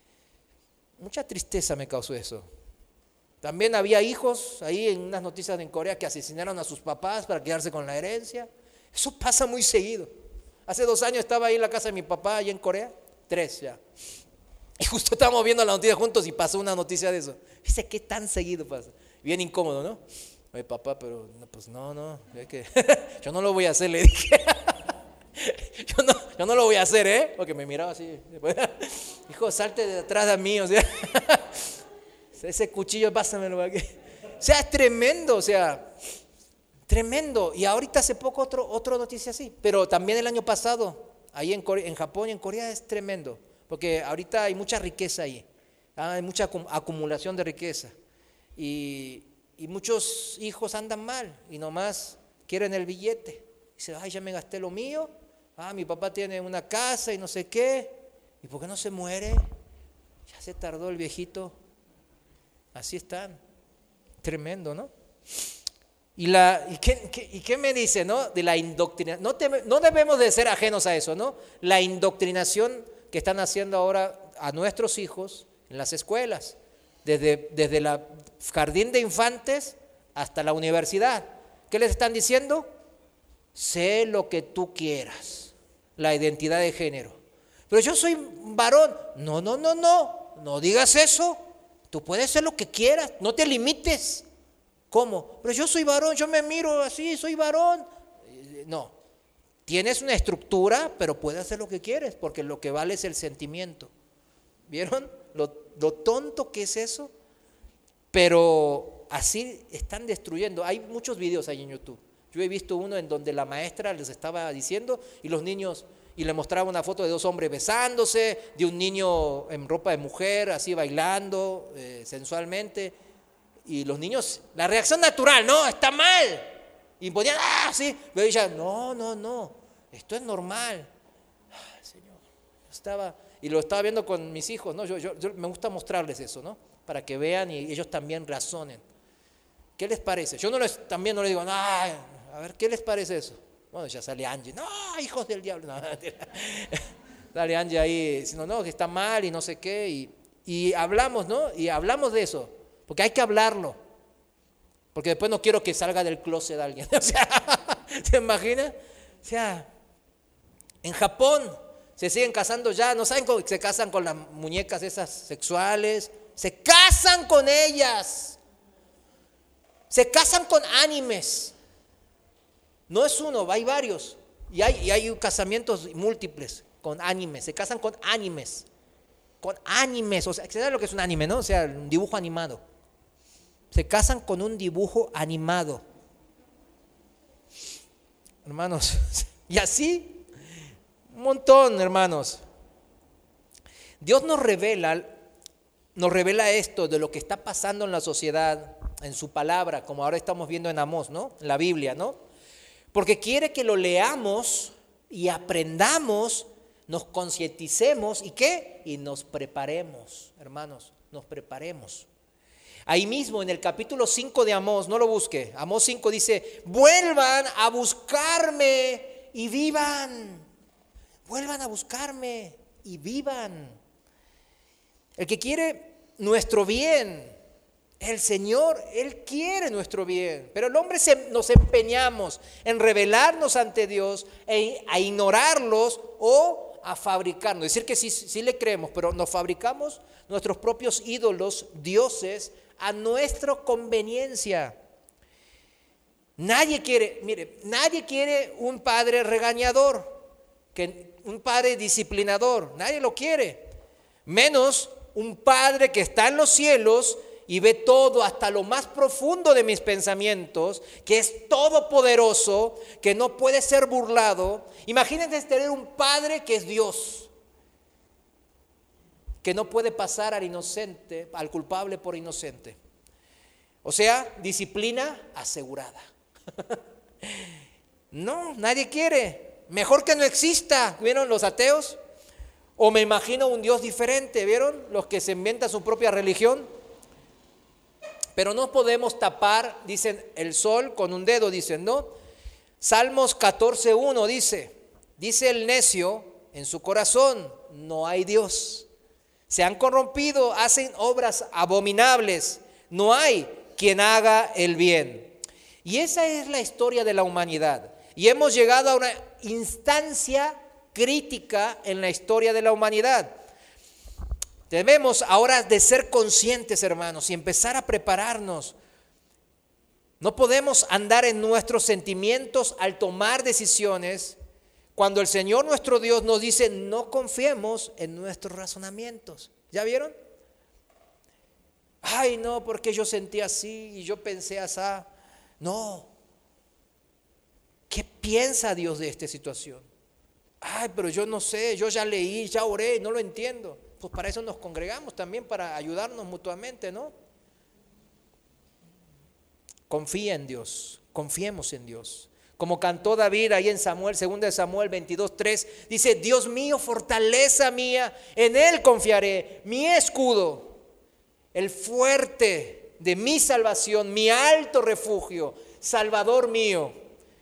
Mucha tristeza me causó eso. También había hijos ahí en unas noticias en Corea que asesinaron a sus papás para quedarse con la herencia. Eso pasa muy seguido. Hace 2 años estaba ahí en la casa de mi papá, allá en Corea, 3 ya. Y justo estábamos viendo la noticia juntos y pasó una noticia de eso. Dice, ¿qué tan seguido pasa? Bien incómodo, ¿no? Oye, papá, pero pues no, es que yo no lo voy a hacer, le dije. Yo no lo voy a hacer, porque me miraba así. Hijo, salte de atrás de mí, o sea, ese cuchillo pásamelo aquí. O sea, es tremendo, o sea, tremendo. Y ahorita hace poco otra noticia así, pero también el año pasado, ahí en Japón y en Corea es tremendo, porque ahorita hay mucha riqueza ahí, hay mucha acumulación de riqueza. Y muchos hijos andan mal y nomás quieren el billete. Dicen, ya me gasté lo mío, mi papá tiene una casa y no sé qué, ¿y por qué no se muere? Ya se tardó el viejito. Así están, tremendo, ¿no? ¿Y qué me dice, no? De la indoctrinación, no debemos de ser ajenos a eso, ¿no? La indoctrinación que están haciendo ahora a nuestros hijos en las escuelas, desde el jardín de infantes hasta la universidad. ¿Qué les están diciendo? Sé lo que tú quieras, la identidad de género. Pero yo soy varón. No digas eso. Tú puedes ser lo que quieras, no te limites. ¿Cómo? Pero yo soy varón, yo me miro así, soy varón. No, tienes una estructura, pero puedes hacer lo que quieres, porque lo que vale es el sentimiento. ¿Vieron? lo tonto que es eso? Pero así están destruyendo. Hay muchos videos ahí en YouTube. Yo he visto uno en donde la maestra les estaba diciendo y los niños, y le mostraba una foto de 2 hombres besándose, de un niño en ropa de mujer, así bailando sensualmente. Y los niños, la reacción natural, no, está mal. Y ponían, sí. Pero ella, no, esto es normal. Ay, Señor, y lo estaba viendo con mis hijos, ¿no? Yo me gusta mostrarles eso, ¿no? Para que vean y ellos también razonen. ¿Qué les parece? Yo también no les digo, a ver, ¿qué les parece eso? Bueno, ya sale Angie, no, hijos del diablo. No, sale Angie ahí diciendo, no, que está mal y no sé qué. Y hablamos, ¿no? Y hablamos de eso, porque hay que hablarlo. Porque después no quiero que salga del closet alguien. O sea, ¿se imagina? O sea, en Japón se siguen casando ya, no saben cómo se casan con las muñecas esas sexuales, se casan con ellas, se casan con animes. No es uno, hay varios. Y hay casamientos múltiples con animes, se casan con animes. Con animes, o sea, ¿sabes lo que es un anime, no? O sea, un dibujo animado. Se casan con un dibujo animado. Hermanos, y así, un montón, hermanos. Dios nos revela esto de lo que está pasando en la sociedad, en su palabra, como ahora estamos viendo en Amós, ¿no? En la Biblia, ¿no? Porque quiere que lo leamos y aprendamos, nos concienticemos y ¿qué? Y nos preparemos, hermanos, nos preparemos. Ahí mismo en el capítulo 5 de Amós, no lo busque, Amós 5 dice, vuelvan a buscarme y vivan. Vuelvan a buscarme y vivan. El que quiere nuestro bien, el Señor, Él quiere nuestro bien. Pero el hombre nos empeñamos en rebelarnos ante Dios, a ignorarlos o a fabricarnos. Decir que sí le creemos, pero nos fabricamos nuestros propios ídolos, dioses, a nuestra conveniencia. Nadie quiere un padre regañador, un padre disciplinador, nadie lo quiere. Menos un padre que está en los cielos y ve todo hasta lo más profundo de mis pensamientos, que es todopoderoso, que no puede ser burlado. Imagínense tener un padre que es Dios, que no puede pasar al inocente, al culpable por inocente. O sea, disciplina asegurada. No, nadie quiere. Mejor que no exista. ¿Vieron los ateos? O me imagino un Dios diferente. ¿Vieron? Los que se inventan su propia religión. Pero no podemos tapar, dicen, el sol con un dedo, dicen, ¿no? Salmos 14:1 dice el necio en su corazón, no hay Dios. Se han corrompido, hacen obras abominables. No hay quien haga el bien. Y esa es la historia de la humanidad. Y hemos llegado a una instancia crítica en la historia de la humanidad. Debemos ahora de ser conscientes, hermanos, y empezar a prepararnos. No podemos andar en nuestros sentimientos al tomar decisiones cuando el Señor nuestro Dios nos dice no confiemos en nuestros razonamientos. ¿Ya vieron? Ay, no, porque yo sentí así y yo pensé así. No. ¿Qué piensa Dios de esta situación? Ay, pero yo no sé, yo ya leí, ya oré, no lo entiendo. Pues para eso nos congregamos también, para ayudarnos mutuamente, ¿no? Confía en Dios, confiemos en Dios. Como cantó David ahí en Samuel, 2 Samuel 22:3, dice, Dios mío, fortaleza mía, en Él confiaré, mi escudo, el fuerte de mi salvación, mi alto refugio, Salvador mío.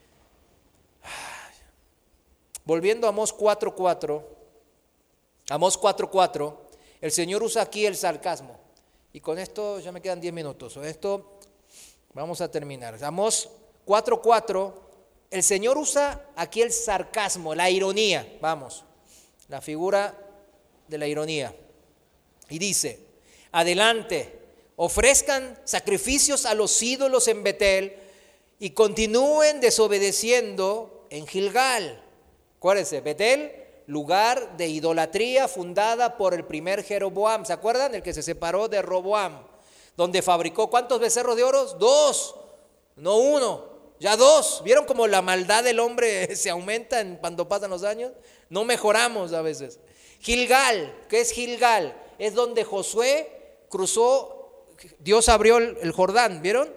Volviendo a Amós 4:4, Amós 4:4, el Señor usa aquí el sarcasmo. Y con esto ya me quedan 10 minutos. Con esto vamos a terminar. Amós 4:4, el Señor usa aquí el sarcasmo, la ironía. Vamos, la figura de la ironía. Y dice, adelante, ofrezcan sacrificios a los ídolos en Betel y continúen desobedeciendo en Gilgal. Acuérdense, Betel, lugar de idolatría fundada por el primer Jeroboam. ¿Se acuerdan? El que se separó de Roboam, donde fabricó ¿cuántos becerros de oro? 2, no 1, ya 2. ¿Vieron cómo la maldad del hombre se aumenta cuando pasan los años? No mejoramos a veces. Gilgal, ¿qué es Gilgal? Es donde Josué cruzó, Dios abrió el Jordán, ¿vieron?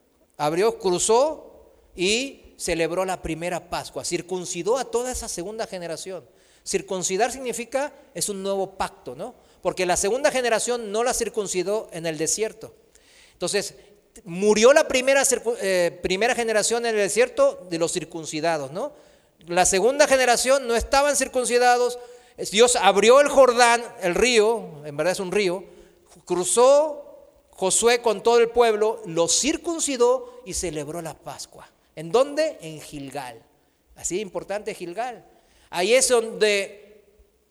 Cruzó y celebró la primera Pascua, circuncidó a toda esa segunda generación. Circuncidar significa, es un nuevo pacto, ¿no? Porque la segunda generación no la circuncidó en el desierto. Entonces, murió la primera generación en el desierto de los circuncidados, ¿no? La segunda generación no estaban circuncidados. Dios abrió el Jordán, el río, en verdad es un río, cruzó Josué con todo el pueblo, lo circuncidó y celebró la Pascua. ¿En dónde? En Gilgal. Así de importante Gilgal. Ahí es donde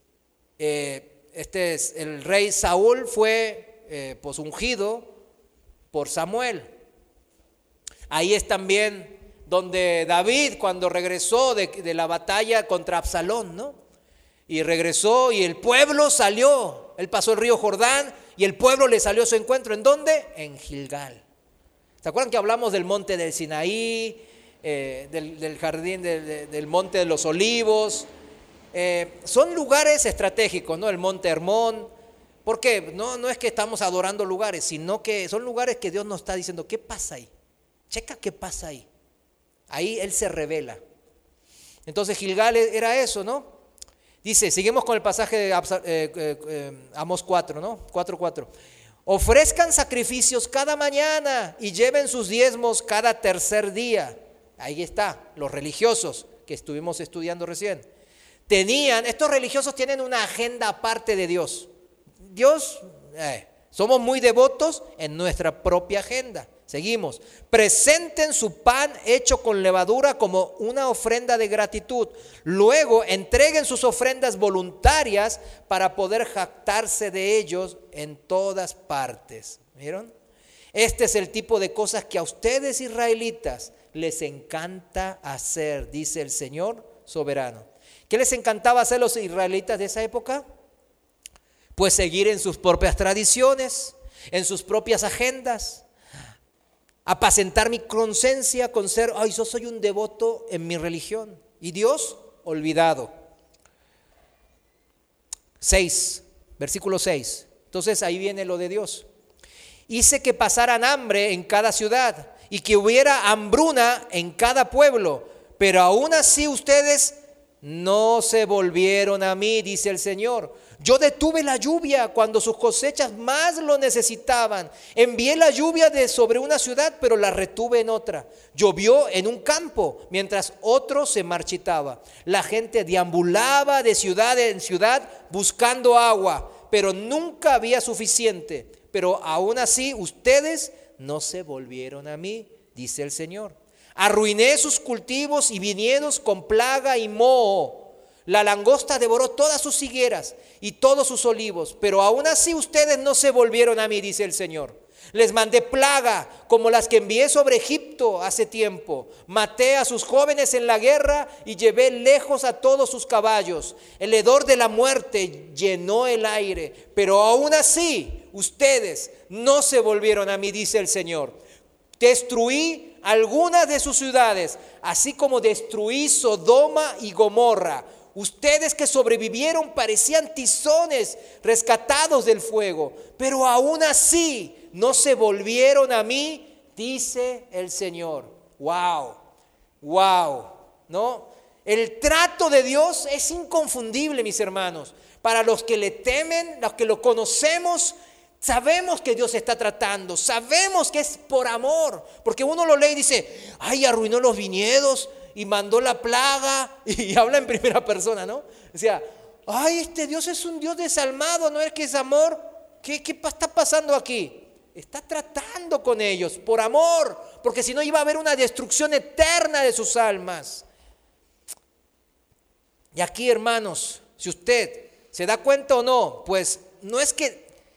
el rey Saúl fue ungido por Samuel. Ahí es también donde David, cuando regresó de la batalla contra Absalón, ¿no? Y regresó y el pueblo salió. Él pasó el río Jordán y el pueblo le salió a su encuentro. ¿En dónde? En Gilgal. ¿Se acuerdan que hablamos del monte del Sinaí, del jardín, del monte de los olivos? Son lugares estratégicos, ¿no? El monte Hermón. ¿Por qué? No es que estamos adorando lugares, sino que son lugares que Dios nos está diciendo, ¿qué pasa ahí? Checa qué pasa ahí. Ahí Él se revela. Entonces Gilgal era eso, ¿no? Dice, seguimos con el pasaje de Amós 4, ¿no? 4:4. Ofrezcan sacrificios cada mañana y lleven sus diezmos cada tercer día. Ahí está, los religiosos que estuvimos estudiando recién. Estos religiosos tienen una agenda aparte de Dios. Somos muy devotos en nuestra propia agenda. Seguimos. Presenten su pan hecho con levadura como una ofrenda de gratitud. Luego entreguen sus ofrendas voluntarias para poder jactarse de ellos en todas partes. ¿Vieron? Este es el tipo de cosas que a ustedes israelitas les encanta hacer, dice el Señor soberano. ¿Qué les encantaba hacer los israelitas de esa época? Pues seguir en sus propias tradiciones, en sus propias agendas. Apacentar mi conciencia con ser, yo soy un devoto en mi religión. Y Dios, olvidado. 6, versículo 6. Entonces ahí viene lo de Dios. Hice que pasaran hambre en cada ciudad y que hubiera hambruna en cada pueblo, pero aún así ustedes no se volvieron a mí, dice el Señor. Yo detuve la lluvia cuando sus cosechas más lo necesitaban. Envié la lluvia sobre una ciudad, pero la retuve en otra. Llovió en un campo, mientras otro se marchitaba. La gente deambulaba de ciudad en ciudad buscando agua, pero nunca había suficiente. Pero aún así ustedes no se volvieron a mí, dice el Señor. Arruiné sus cultivos y viñedos con plaga y moho. La langosta devoró todas sus higueras y todos sus olivos, pero aún así ustedes no se volvieron a mí, dice el Señor. Les mandé plaga como las que envié sobre Egipto hace tiempo. Maté a sus jóvenes en la guerra y llevé lejos a todos sus caballos. El hedor de la muerte llenó el aire, pero aún así ustedes no se volvieron a mí, dice el Señor. Destruí algunas de sus ciudades, así como destruí Sodoma y Gomorra. Ustedes que sobrevivieron parecían tizones rescatados del fuego, pero aún así no se volvieron a mí, dice el Señor. Wow, ¿no? El trato de Dios es inconfundible, mis hermanos. Para los que le temen, los que lo conocemos, sabemos que Dios está tratando, sabemos que es por amor, porque uno lo lee y dice, arruinó los viñedos y mandó la plaga, y habla en primera persona, ¿no? O sea, este Dios es un Dios desalmado, ¿no es que es amor? ¿Qué está pasando aquí? Está tratando con ellos por amor, porque si no iba a haber una destrucción eterna de sus almas. Y aquí, hermanos, si usted se da cuenta o no, pues no es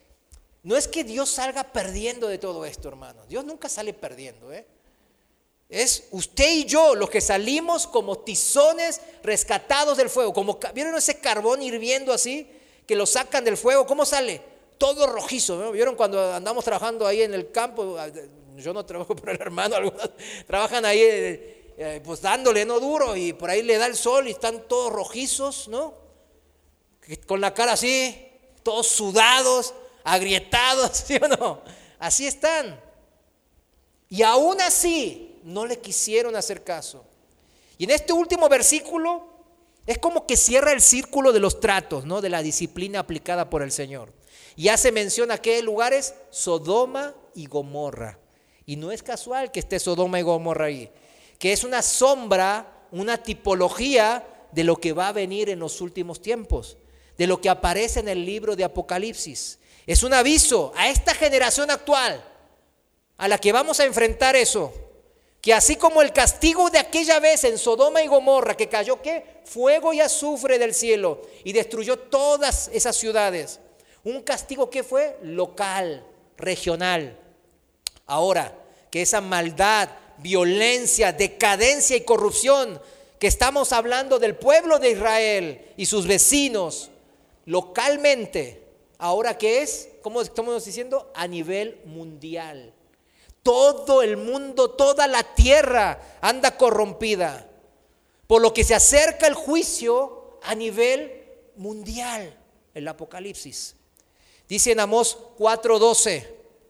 que Dios salga perdiendo de todo esto, hermanos. Dios nunca sale perdiendo, Es usted y yo los que salimos como tizones rescatados del fuego. ¿Vieron ese carbón hirviendo así? Que lo sacan del fuego. ¿Cómo sale? Todo rojizo, ¿no? ¿Vieron cuando andamos trabajando ahí en el campo? Yo no trabajo, pero el hermano, algunos trabajan ahí pues dándole, ¿no? Duro, y por ahí le da el sol y están todos rojizos, ¿no? Con la cara así, todos sudados, agrietados, ¿sí o no? Así están. Y aún así no le quisieron hacer caso. Y en este último versículo es como que cierra el círculo de los tratos, ¿no? De la disciplina aplicada por el Señor. Y hace mención a qué lugares: Sodoma y Gomorra. Y no es casual que esté Sodoma y Gomorra ahí, que es una sombra, una tipología de lo que va a venir en los últimos tiempos, de lo que aparece en el libro de Apocalipsis. Es un aviso a esta generación actual, a la que vamos a enfrentar eso, que así como el castigo de aquella vez en Sodoma y Gomorra, que cayó ¿qué? Fuego y azufre del cielo y destruyó todas esas ciudades. Un castigo que fue local, regional. Ahora, que esa maldad, violencia, decadencia y corrupción que estamos hablando del pueblo de Israel y sus vecinos localmente, ahora ¿qué es? ¿Cómo estamos diciendo? A nivel mundial. Todo el mundo, toda la tierra anda corrompida, por lo que se acerca el juicio a nivel mundial, el Apocalipsis. Dice en Amós 4:12,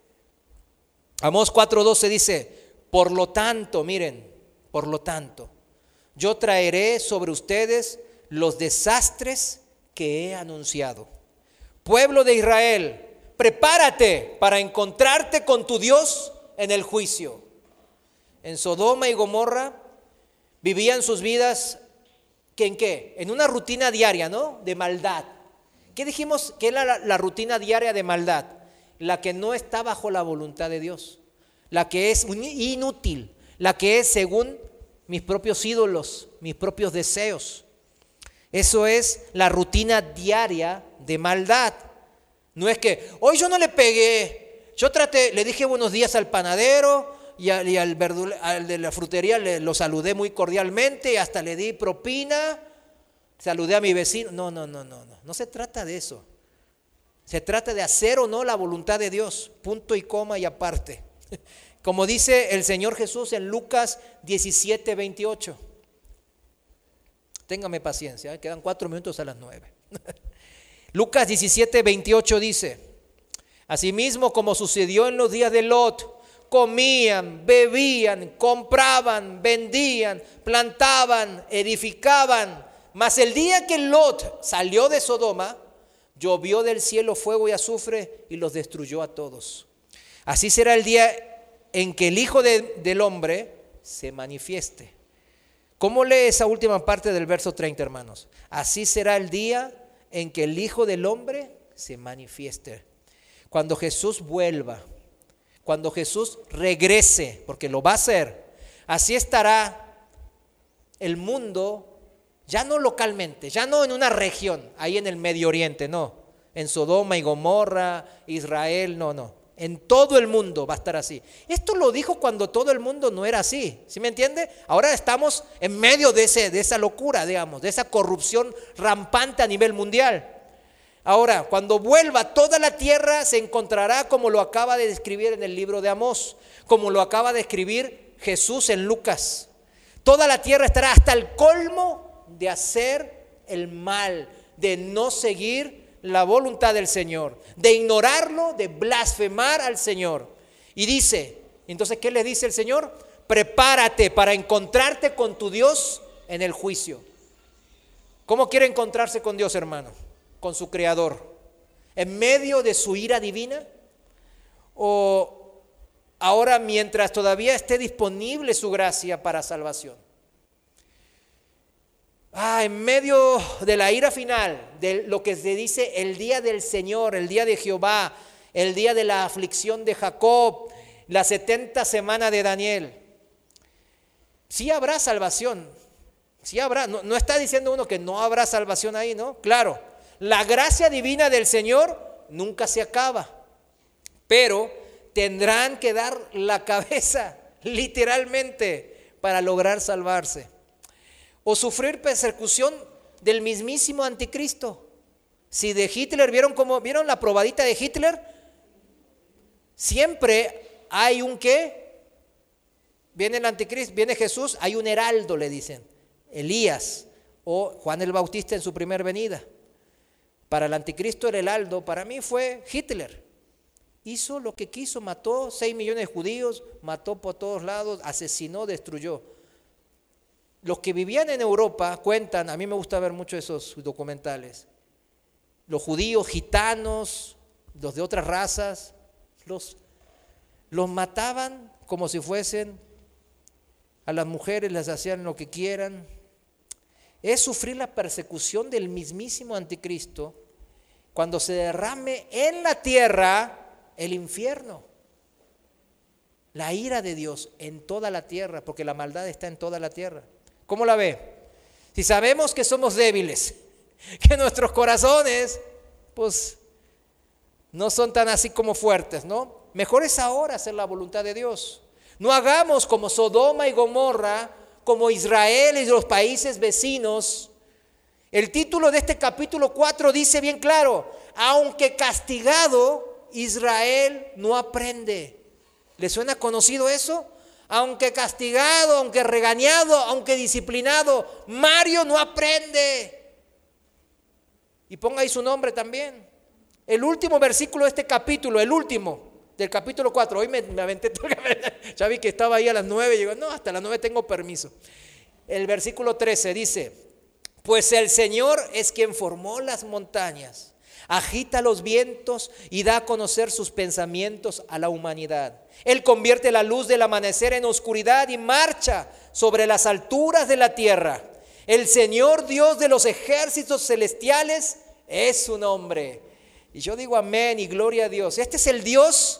Amós 4:12 dice: por lo tanto, miren, por lo tanto, yo traeré sobre ustedes los desastres que he anunciado. Pueblo de Israel, prepárate para encontrarte con tu Dios en el juicio. En Sodoma y Gomorra vivían sus vidas ¿en qué? En una rutina diaria, ¿no? De maldad. ¿Qué dijimos que era la rutina diaria de maldad? La que no está bajo la voluntad de Dios, la que es inútil, la que es según mis propios ídolos, mis propios deseos. Eso es la rutina diaria de maldad. No es que hoy yo no le pegué, yo traté, le dije buenos días al panadero y al de la frutería lo saludé muy cordialmente y hasta le di propina, saludé a mi vecino. No se trata de eso. Se trata de hacer o no la voluntad de Dios, punto y coma y aparte. Como dice el Señor Jesús en Lucas 17:28. Téngame paciencia, quedan 4 minutos a las 9. Lucas 17:28 dice: asimismo como sucedió en los días de Lot, comían, bebían, compraban, vendían, plantaban, edificaban. Mas el día que Lot salió de Sodoma, llovió del cielo fuego y azufre y los destruyó a todos. Así será el día en que el Hijo del Hombre se manifieste. ¿Cómo lee esa última parte del verso 30, hermanos? Así será el día en que el Hijo del Hombre se manifieste. Cuando Jesús vuelva, cuando Jesús regrese, porque lo va a hacer, así estará el mundo. Ya no localmente, ya no en una región, ahí en el Medio Oriente, no. En Sodoma y Gomorra, Israel, no. En todo el mundo va a estar así. Esto lo dijo cuando todo el mundo no era así, ¿sí me entiende? Ahora estamos en medio de esa locura, digamos, de esa corrupción rampante a nivel mundial. Ahora, cuando vuelva, toda la tierra se encontrará como lo acaba de describir en el libro de Amós, como lo acaba de escribir Jesús en Lucas. Toda la tierra estará hasta el colmo de hacer el mal, de no seguir la voluntad del Señor, de ignorarlo, de blasfemar al Señor. Y dice, entonces, ¿qué le dice el Señor? Prepárate para encontrarte con tu Dios en el juicio. ¿Cómo quiere encontrarse con Dios, hermano? Con su Creador, en medio de su ira divina, o ahora mientras todavía esté disponible su gracia para salvación. En medio de la ira final, de lo que se dice el día del Señor, el día de Jehová, el día de la aflicción de Jacob, la 70 semana de Daniel. Sí habrá salvación, sí habrá, no está diciendo uno que no habrá salvación ahí, ¿no? Claro, la gracia divina del Señor nunca se acaba, pero tendrán que dar la cabeza, literalmente, para lograr salvarse. O sufrir persecución del mismísimo anticristo. Si de Hitler, ¿vieron la probadita de Hitler? Siempre hay un ¿qué? Viene el anticristo, viene Jesús, hay un heraldo, le dicen, Elías o Juan el Bautista en su primer venida. Para el anticristo el heraldo, para mí fue Hitler. Hizo lo que quiso, mató 6 millones de judíos, mató por todos lados, asesinó, destruyó. Los que vivían en Europa cuentan, a mí me gusta ver mucho esos documentales, los judíos, gitanos, los de otras razas, los mataban como si fuesen, a las mujeres les hacían lo que quieran. Es sufrir la persecución del mismísimo anticristo cuando se derrame en la tierra el infierno, la ira de Dios en toda la tierra, porque la maldad está en toda la tierra. ¿Cómo la ve? Si sabemos que somos débiles, que nuestros corazones pues no son tan así como fuertes, ¿no? Mejor es ahora hacer la voluntad de Dios. No hagamos como Sodoma y Gomorra, como Israel y los países vecinos. El título de este capítulo 4 dice bien claro: aunque castigado, Israel no aprende. ¿Le suena conocido eso? Aunque castigado, aunque regañado, aunque disciplinado, Mario no aprende. Y ponga ahí su nombre también. El último versículo de este capítulo, el último del capítulo 4. Hoy me aventé todo, ya vi que estaba ahí a las 9 y digo, no, hasta las 9 tengo permiso. El versículo 13 dice: pues el Señor es quien formó las montañas, agita los vientos y da a conocer sus pensamientos a la humanidad. Él convierte la luz del amanecer en oscuridad y marcha sobre las alturas de la tierra. El Señor Dios de los ejércitos celestiales es su nombre. Y yo digo amén y gloria a Dios. Este es el Dios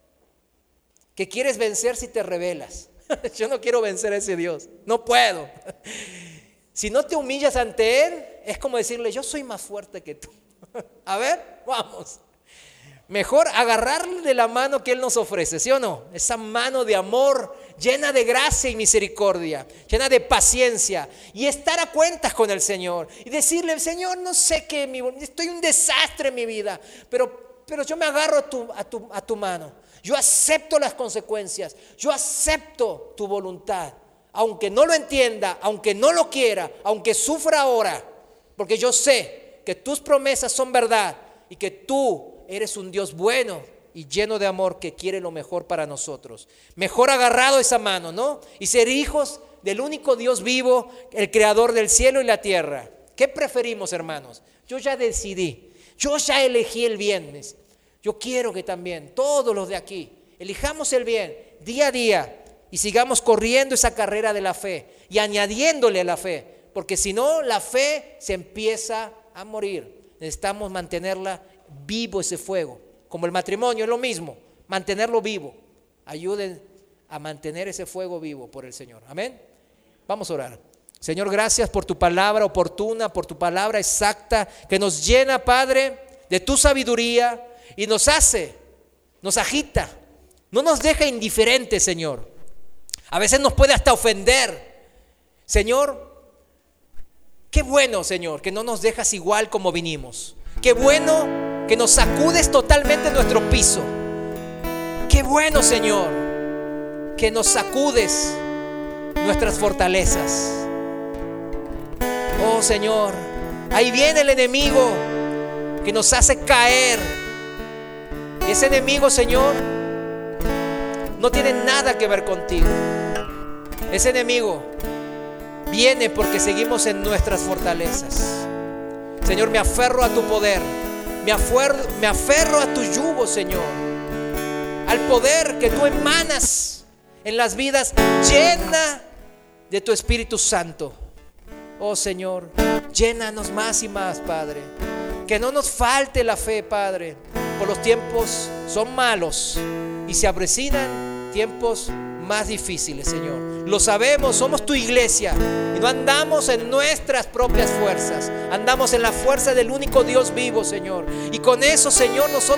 que quieres vencer si te rebelas. Yo no quiero vencer a ese Dios, no puedo. Si no te humillas ante Él, es como decirle, yo soy más fuerte que tú. A ver, vamos. Mejor agarrarle de la mano que Él nos ofrece, ¿sí o no? Esa mano de amor, llena de gracia y misericordia, llena de paciencia, y estar a cuentas con el Señor y decirle, Señor, no sé qué, estoy un desastre en mi vida, pero yo me agarro a tu mano. Yo acepto las consecuencias, yo acepto tu voluntad, aunque no lo entienda, aunque no lo quiera, aunque sufra ahora, porque yo sé que tus promesas son verdad y que tú eres un Dios bueno y lleno de amor que quiere lo mejor para nosotros. Mejor agarrado esa mano, ¿no? Y ser hijos del único Dios vivo, el creador del cielo y la tierra. ¿Qué preferimos, hermanos? Yo ya decidí, yo ya elegí el bien. Yo quiero que también todos los de aquí elijamos el bien día a día y sigamos corriendo esa carrera de la fe y añadiéndole a la fe, porque si no, la fe se empieza a morir. Necesitamos mantenerla vivo, ese fuego. Como el matrimonio es lo mismo, mantenerlo vivo. Ayuden a mantener ese fuego vivo por el Señor. Amén. Vamos a orar. Señor, gracias por tu palabra oportuna, por tu palabra exacta, que nos llena, Padre, de tu sabiduría y nos agita, no nos deja indiferentes, Señor. A veces nos puede hasta ofender. Señor, qué bueno, Señor, que no nos dejas igual como vinimos. Qué bueno que nos sacudes totalmente nuestro piso. Qué bueno, Señor, que nos sacudes nuestras fortalezas. Oh, Señor, ahí viene el enemigo que nos hace caer. Y ese enemigo, Señor, no tiene nada que ver contigo. Ese enemigo viene porque seguimos en nuestras fortalezas. Señor, me aferro a tu poder, me aferro a tu yugo, Señor, al poder que tú emanas en las vidas, llena de tu Espíritu Santo. Oh, Señor, llénanos más y más, Padre. Que no nos falte la fe, Padre, por los tiempos son malos y se avecinan tiempos más difíciles, Señor. Lo sabemos, somos tu iglesia y no andamos en nuestras propias fuerzas, andamos en la fuerza del único Dios vivo, Señor. Y con eso, Señor, nosotros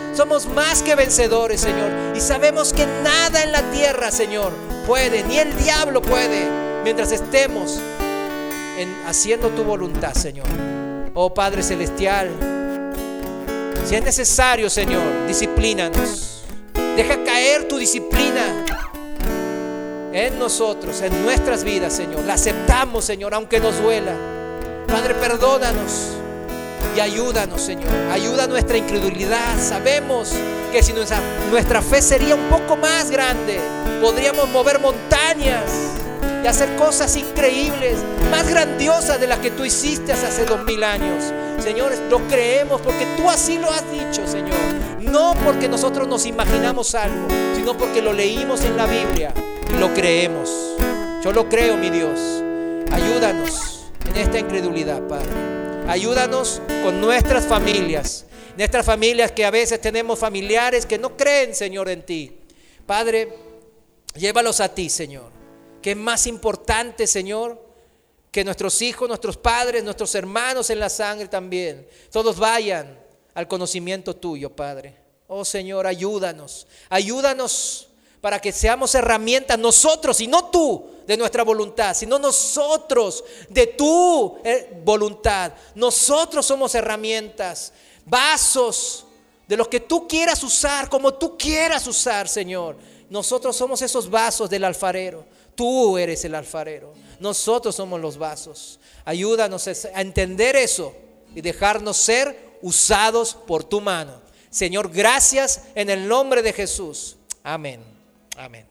Somos más que vencedores, Señor. Y sabemos que nada en la tierra, Señor, puede, ni el diablo puede, mientras estemos haciendo tu voluntad, Señor. Oh Padre Celestial, si es necesario, Señor, disciplínanos. Deja caer tu disciplina en nosotros, en nuestras vidas, Señor. La aceptamos, Señor, aunque nos duela. Padre, perdónanos y ayúdanos, Señor. Ayuda nuestra incredulidad. Sabemos que si nuestra fe sería un poco más grande, podríamos mover montañas y hacer cosas increíbles, más grandiosas de las que tú hiciste hace 2000 años. Señor, lo creemos porque tú así lo has dicho, Señor. No porque nosotros nos imaginamos algo, sino porque lo leímos en la Biblia y lo creemos. Yo lo creo, mi Dios. Ayúdanos en esta incredulidad, Padre. Ayúdanos con nuestras familias que a veces tenemos familiares que no creen, Señor, en ti. Padre, llévalos a ti, Señor. Que es más importante, Señor, que nuestros hijos, nuestros padres, nuestros hermanos en la sangre también, todos vayan al conocimiento tuyo, Padre. Oh Señor, ayúdanos para que seamos herramientas nosotros y no tú de nuestra voluntad, sino nosotros de tu voluntad. Nosotros somos herramientas, vasos de los que tú quieras usar, como tú quieras usar, Señor. Nosotros somos esos vasos del alfarero. Tú eres el alfarero. Nosotros somos los vasos. Ayúdanos a entender eso y dejarnos ser usados por tu mano. Señor, gracias en el nombre de Jesús. Amén. Amén.